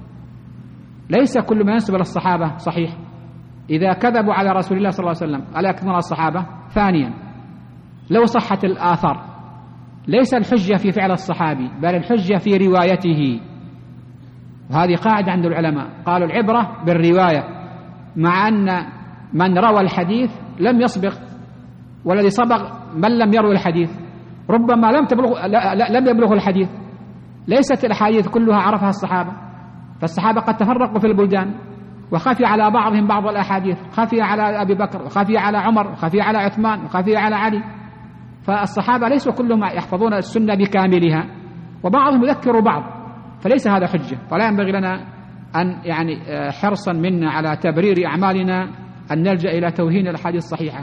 ليس كل ما ينسب للصحابة صحيح، إذا كذبوا على رسول الله صلى الله عليه وسلم ألا يكذبون على الصحابة. ثانيا لو صحت الآثار ليس الحجة في فعل الصحابي، بل الحجة في روايته، وهذه قاعدة عند العلماء، قالوا العبرة بالرواية، مع أن من روى الحديث لم يصبغ، والذي صبغ من لم يروي الحديث، ربما لم يبلغ الحديث. ليست الأحاديث كلها عرفها الصحابة، فالصحابة قد تفرقوا في البلدان، وخفي على بعضهم بعض الأحاديث، خفي على أبي بكر، وخفي على عمر، وخفي على عثمان، وخفي على علي. فالصحابة ليسوا كلهم يحفظون السنة بكاملها، وبعضهم يذكر بعض، فليس هذا حجة. فلا ينبغي لنا أن يعني حرصا منا على تبرير أعمالنا أن نلجأ إلى توهين الأحاديث الصحيحة.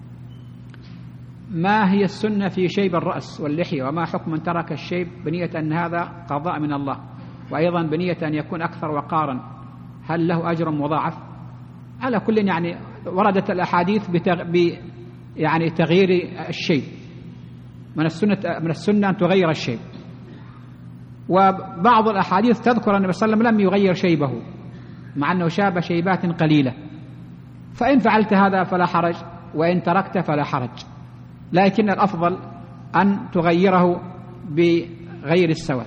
ما هي السنة في شيب الرأس واللحية، وما حكم من ترك الشيب بنية أن هذا قضاء من الله، وأيضا بنية أن يكون أكثر وقارا، هل له أجر مضاعف؟ على كل يعني وردت الأحاديث يعني تغيير الشيب، من السنة أن تغير الشيب، وبعض الأحاديث تذكر أن النبي صلى الله عليه وسلم لم يغير شيبه مع أنه شاب شيبات قليلة، فإن فعلت هذا فلا حرج، وإن تركت فلا حرج، لكن الأفضل أن تغيره بغير السواد.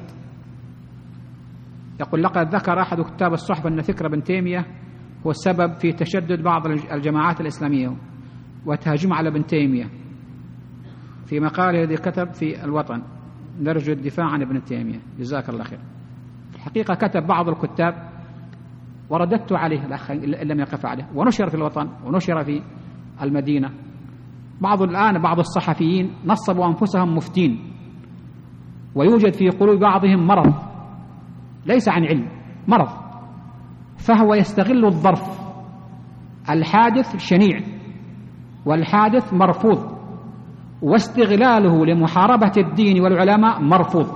يقول لقد ذكر أحد كتاب الصحف أن فكر ابن تيمية هو السبب في تشدد بعض الجماعات الإسلامية وتهجم على ابن تيمية في مقاله الذي كتب في الوطن، نرجو الدفاع عن ابن تيمية جزاك الله خير. في الحقيقة كتب بعض الكتاب ورددت عليه الأخ إن لم يقف عليه، ونشر في الوطن ونشر في المدينة. بعض الصحفيين نصبوا أنفسهم مفتين، ويوجد في قلوب بعضهم مرض ليس عن علم، مرض، فهو يستغل الظرف. الحادث شنيع والحادث مرفوض، واستغلاله لمحاربة الدين والعلماء مرفوض.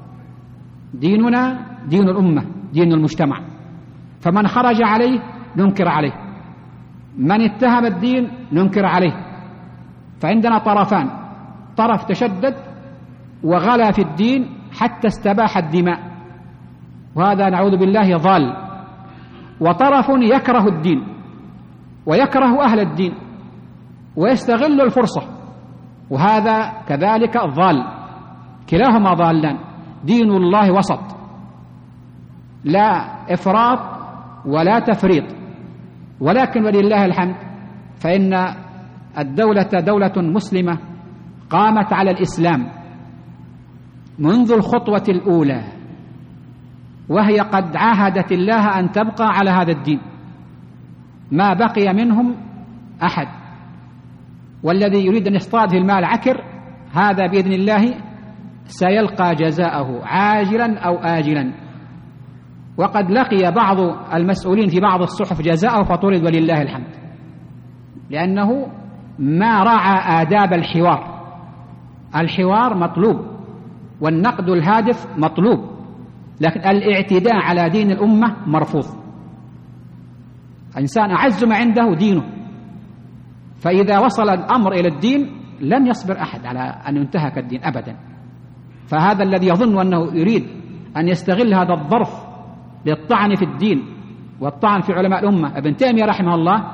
ديننا دين الأمة، دين المجتمع، فمن خرج عليه ننكر عليه، من اتهم الدين ننكر عليه. فعندنا طرفان، طرف تشدد وغلا في الدين حتى استباح الدماء، وهذا نعوذ بالله ضال، وطرف يكره الدين ويكره أهل الدين ويستغل الفرصة، وهذا كذلك ضال، كلاهما ضالان. دين الله وسط، لا إفراط ولا تفريط، ولكن ولله الحمد فإن الدولة دولة مسلمة قامت على الإسلام منذ الخطوة الأولى، وهي قد عاهدت الله أن تبقى على هذا الدين ما بقي منهم أحد، والذي يريد أن يصطاد في المال عكر هذا بإذن الله سيلقى جزاءه عاجلا أو آجلا. وقد لقي بعض المسؤولين في بعض الصحف جزاءه فطرد ولله الحمد، لأنه ما راعى آداب الحوار. الحوار مطلوب والنقد الهادف مطلوب، لكن الاعتداء على دين الأمة مرفوض. الإنسان أعز ما عنده دينه، فإذا وصل الأمر إلى الدين لن يصبر أحد على أن ينتهك الدين أبدا. فهذا الذي يظن أنه يريد أن يستغل هذا الظرف للطعن في الدين والطعن في علماء الأمة، ابن تيمية رحمه الله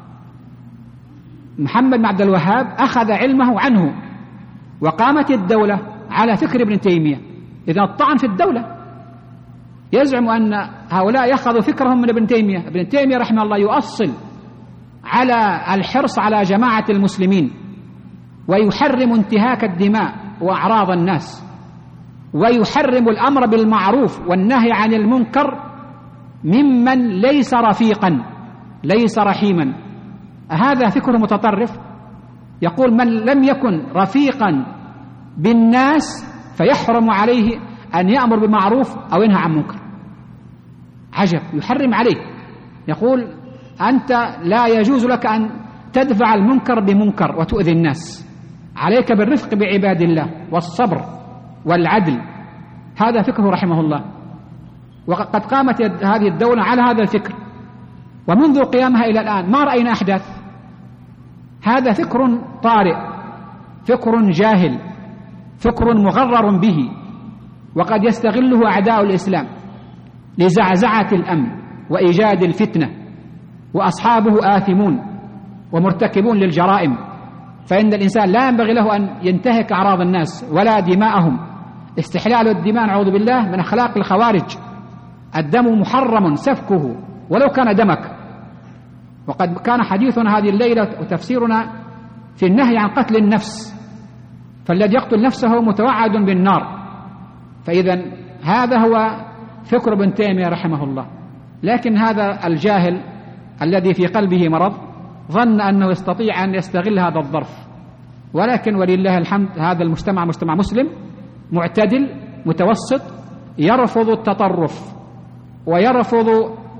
محمد بن عبد الوهاب أخذ علمه عنه، وقامت الدولة على فكر ابن تيمية. إذا الطعن في الدولة يزعم أن هؤلاء يأخذوا فكرهم من ابن تيمية. ابن تيمية رحمه الله يؤصل على الحرص على جماعة المسلمين، ويحرم انتهاك الدماء وأعراض الناس، ويحرم الأمر بالمعروف والنهي عن المنكر ممن ليس رفيقا ليس رحيما. هذا فكر متطرف يقول من لم يكن رفيقا بالناس فيحرم عليه أن يأمر بالمعروف أو ينهى عن منكر. عجب، يحرم عليه، يقول أنت لا يجوز لك أن تدفع المنكر بمنكر وتؤذي الناس، عليك بالرفق بعباد الله والصبر والعدل. هذا فكره رحمه الله، وقد قامت هذه الدولة على هذا الفكر، ومنذ قيامها إلى الآن ما رأينا أحداث. هذا فكر طارئ، فكر جاهل، فكر مغرر به، وقد يستغله أعداء الإسلام لزعزعة الأمن وإيجاد الفتنة، وأصحابه آثمون ومرتكبون للجرائم. فإن الإنسان لا ينبغي له أن ينتهك أعراض الناس ولا دماءهم. استحلال الدماء نعوذ بالله من أخلاق الخوارج، الدم محرم سفكه ولو كان دمك. وقد كان حديثنا هذه الليلة وتفسيرنا في النهي عن قتل النفس، فالذي يقتل نفسه متوعد بالنار. فإذا هذا هو فكر ابن تيمية رحمه الله. لكن هذا الجاهل الذي في قلبه مرض ظن أنه يستطيع أن يستغل هذا الظرف، ولكن ولله الحمد هذا المجتمع مجتمع مسلم معتدل متوسط، يرفض التطرف ويرفض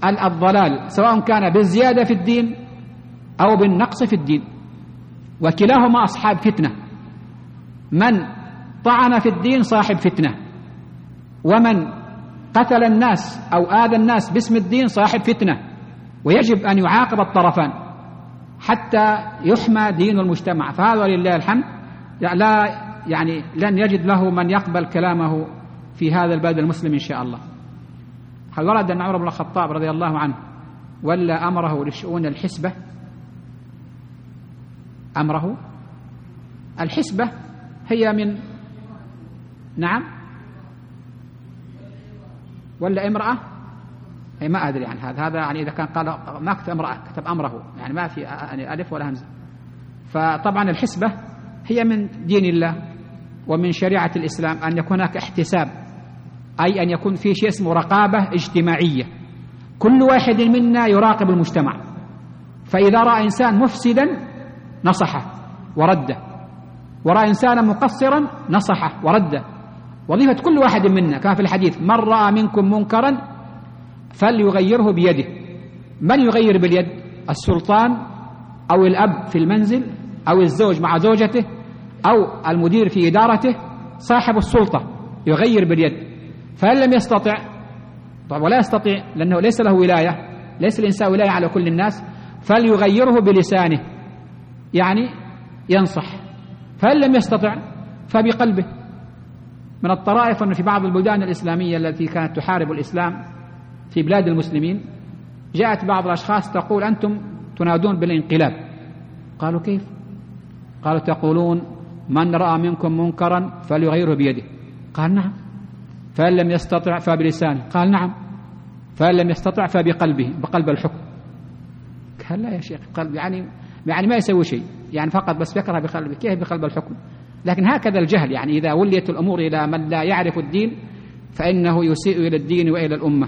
الضلال سواء كان بالزيادة في الدين أو بالنقص في الدين، وكلاهما أصحاب فتنة. من طعن في الدين صاحب فتنة، ومن قتل الناس أو آذى الناس باسم الدين صاحب فتنة، ويجب أن يعاقب الطرفان حتى يحمى دين المجتمع. فهذا لله الحمد لن يجد له من يقبل كلامه في هذا البلد المسلم إن شاء الله. هل ورد أن عمر بن الخطاب رضي الله عنه ولا أمره لشؤون الحسبة؟ أمره الحسبة هي من نعم ولا امرأة؟ أي ما أدري عن هذا يعني إذا كان قال ما كتب امرأة كتب أمره، يعني ما في يعني ألف ولا همزة. فطبعا الحسبة هي من دين الله ومن شريعة الإسلام أن يكون هناك احتساب، أي أن يكون في شيء اسمه رقابة اجتماعية، كل واحد منا يراقب المجتمع، فإذا رأى إنسان مفسدا نصحه ورده، ورأى إنسانا مقصرا نصحه ورده. وظيفة كل واحد منا كما في الحديث: من رأى منكم منكرا فليغيره بيده. من يغير باليد؟ السلطان أو الأب في المنزل أو الزوج مع زوجته أو المدير في إدارته، صاحب السلطة يغير باليد. فإن لم يستطع، طبعا ولا يستطيع لأنه ليس له ولاية، ليس الإنسان ولاية على كل الناس، فليغيره بلسانه يعني ينصح. فإن لم يستطع فبقلبه. من الطرائف أن في بعض البلدان الإسلامية التي كانت تحارب الإسلام في بلاد المسلمين جاءت بعض الأشخاص تقول: أنتم تنادون بالانقلاب. قالوا: كيف؟ قالوا: تقولون من رأى منكم منكرا فليغيره بيده. قال: نعم. فإن لم يستطع فبلسانه. قال: نعم. فإن لم يستطع فبقلبه، بقلب الحكم. قال: لا يا شيخ، قلب يعني ما يسوي شيء، يعني فقط بس يكره بقلبه. كيف بقلب الحكم؟ لكن هكذا الجهل، يعني إذا وليت الأمور إلى من لا يعرف الدين فإنه يسيء إلى الدين وإلى الأمة.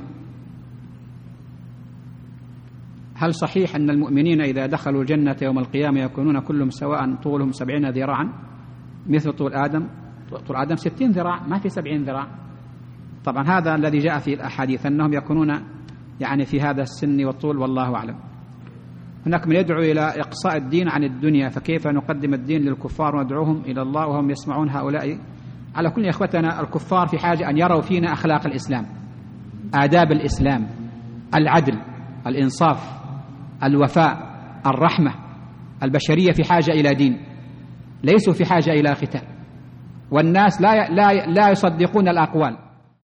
هل صحيح أن المؤمنين إذا دخلوا الجنة يوم القيامة يكونون كلهم سواء طولهم 70 ذراعا مثل طول آدم؟ طول آدم 60 ذراع، ما في 70 ذراع. طبعا هذا الذي جاء في الأحاديث أنهم يكونون يعني في هذا السن والطول، والله أعلم. هناك من يدعو إلى إقصاء الدين عن الدنيا، فكيف نقدم الدين للكفار وندعوهم إلى الله وهم يسمعون هؤلاء؟ على كل إخوتنا الكفار في حاجة أن يروا فينا أخلاق الإسلام، آداب الإسلام، العدل، الإنصاف، الوفاء، الرحمة. البشرية في حاجة إلى دين، ليسوا في حاجة إلى قتال. والناس لا يصدقون الأقوال.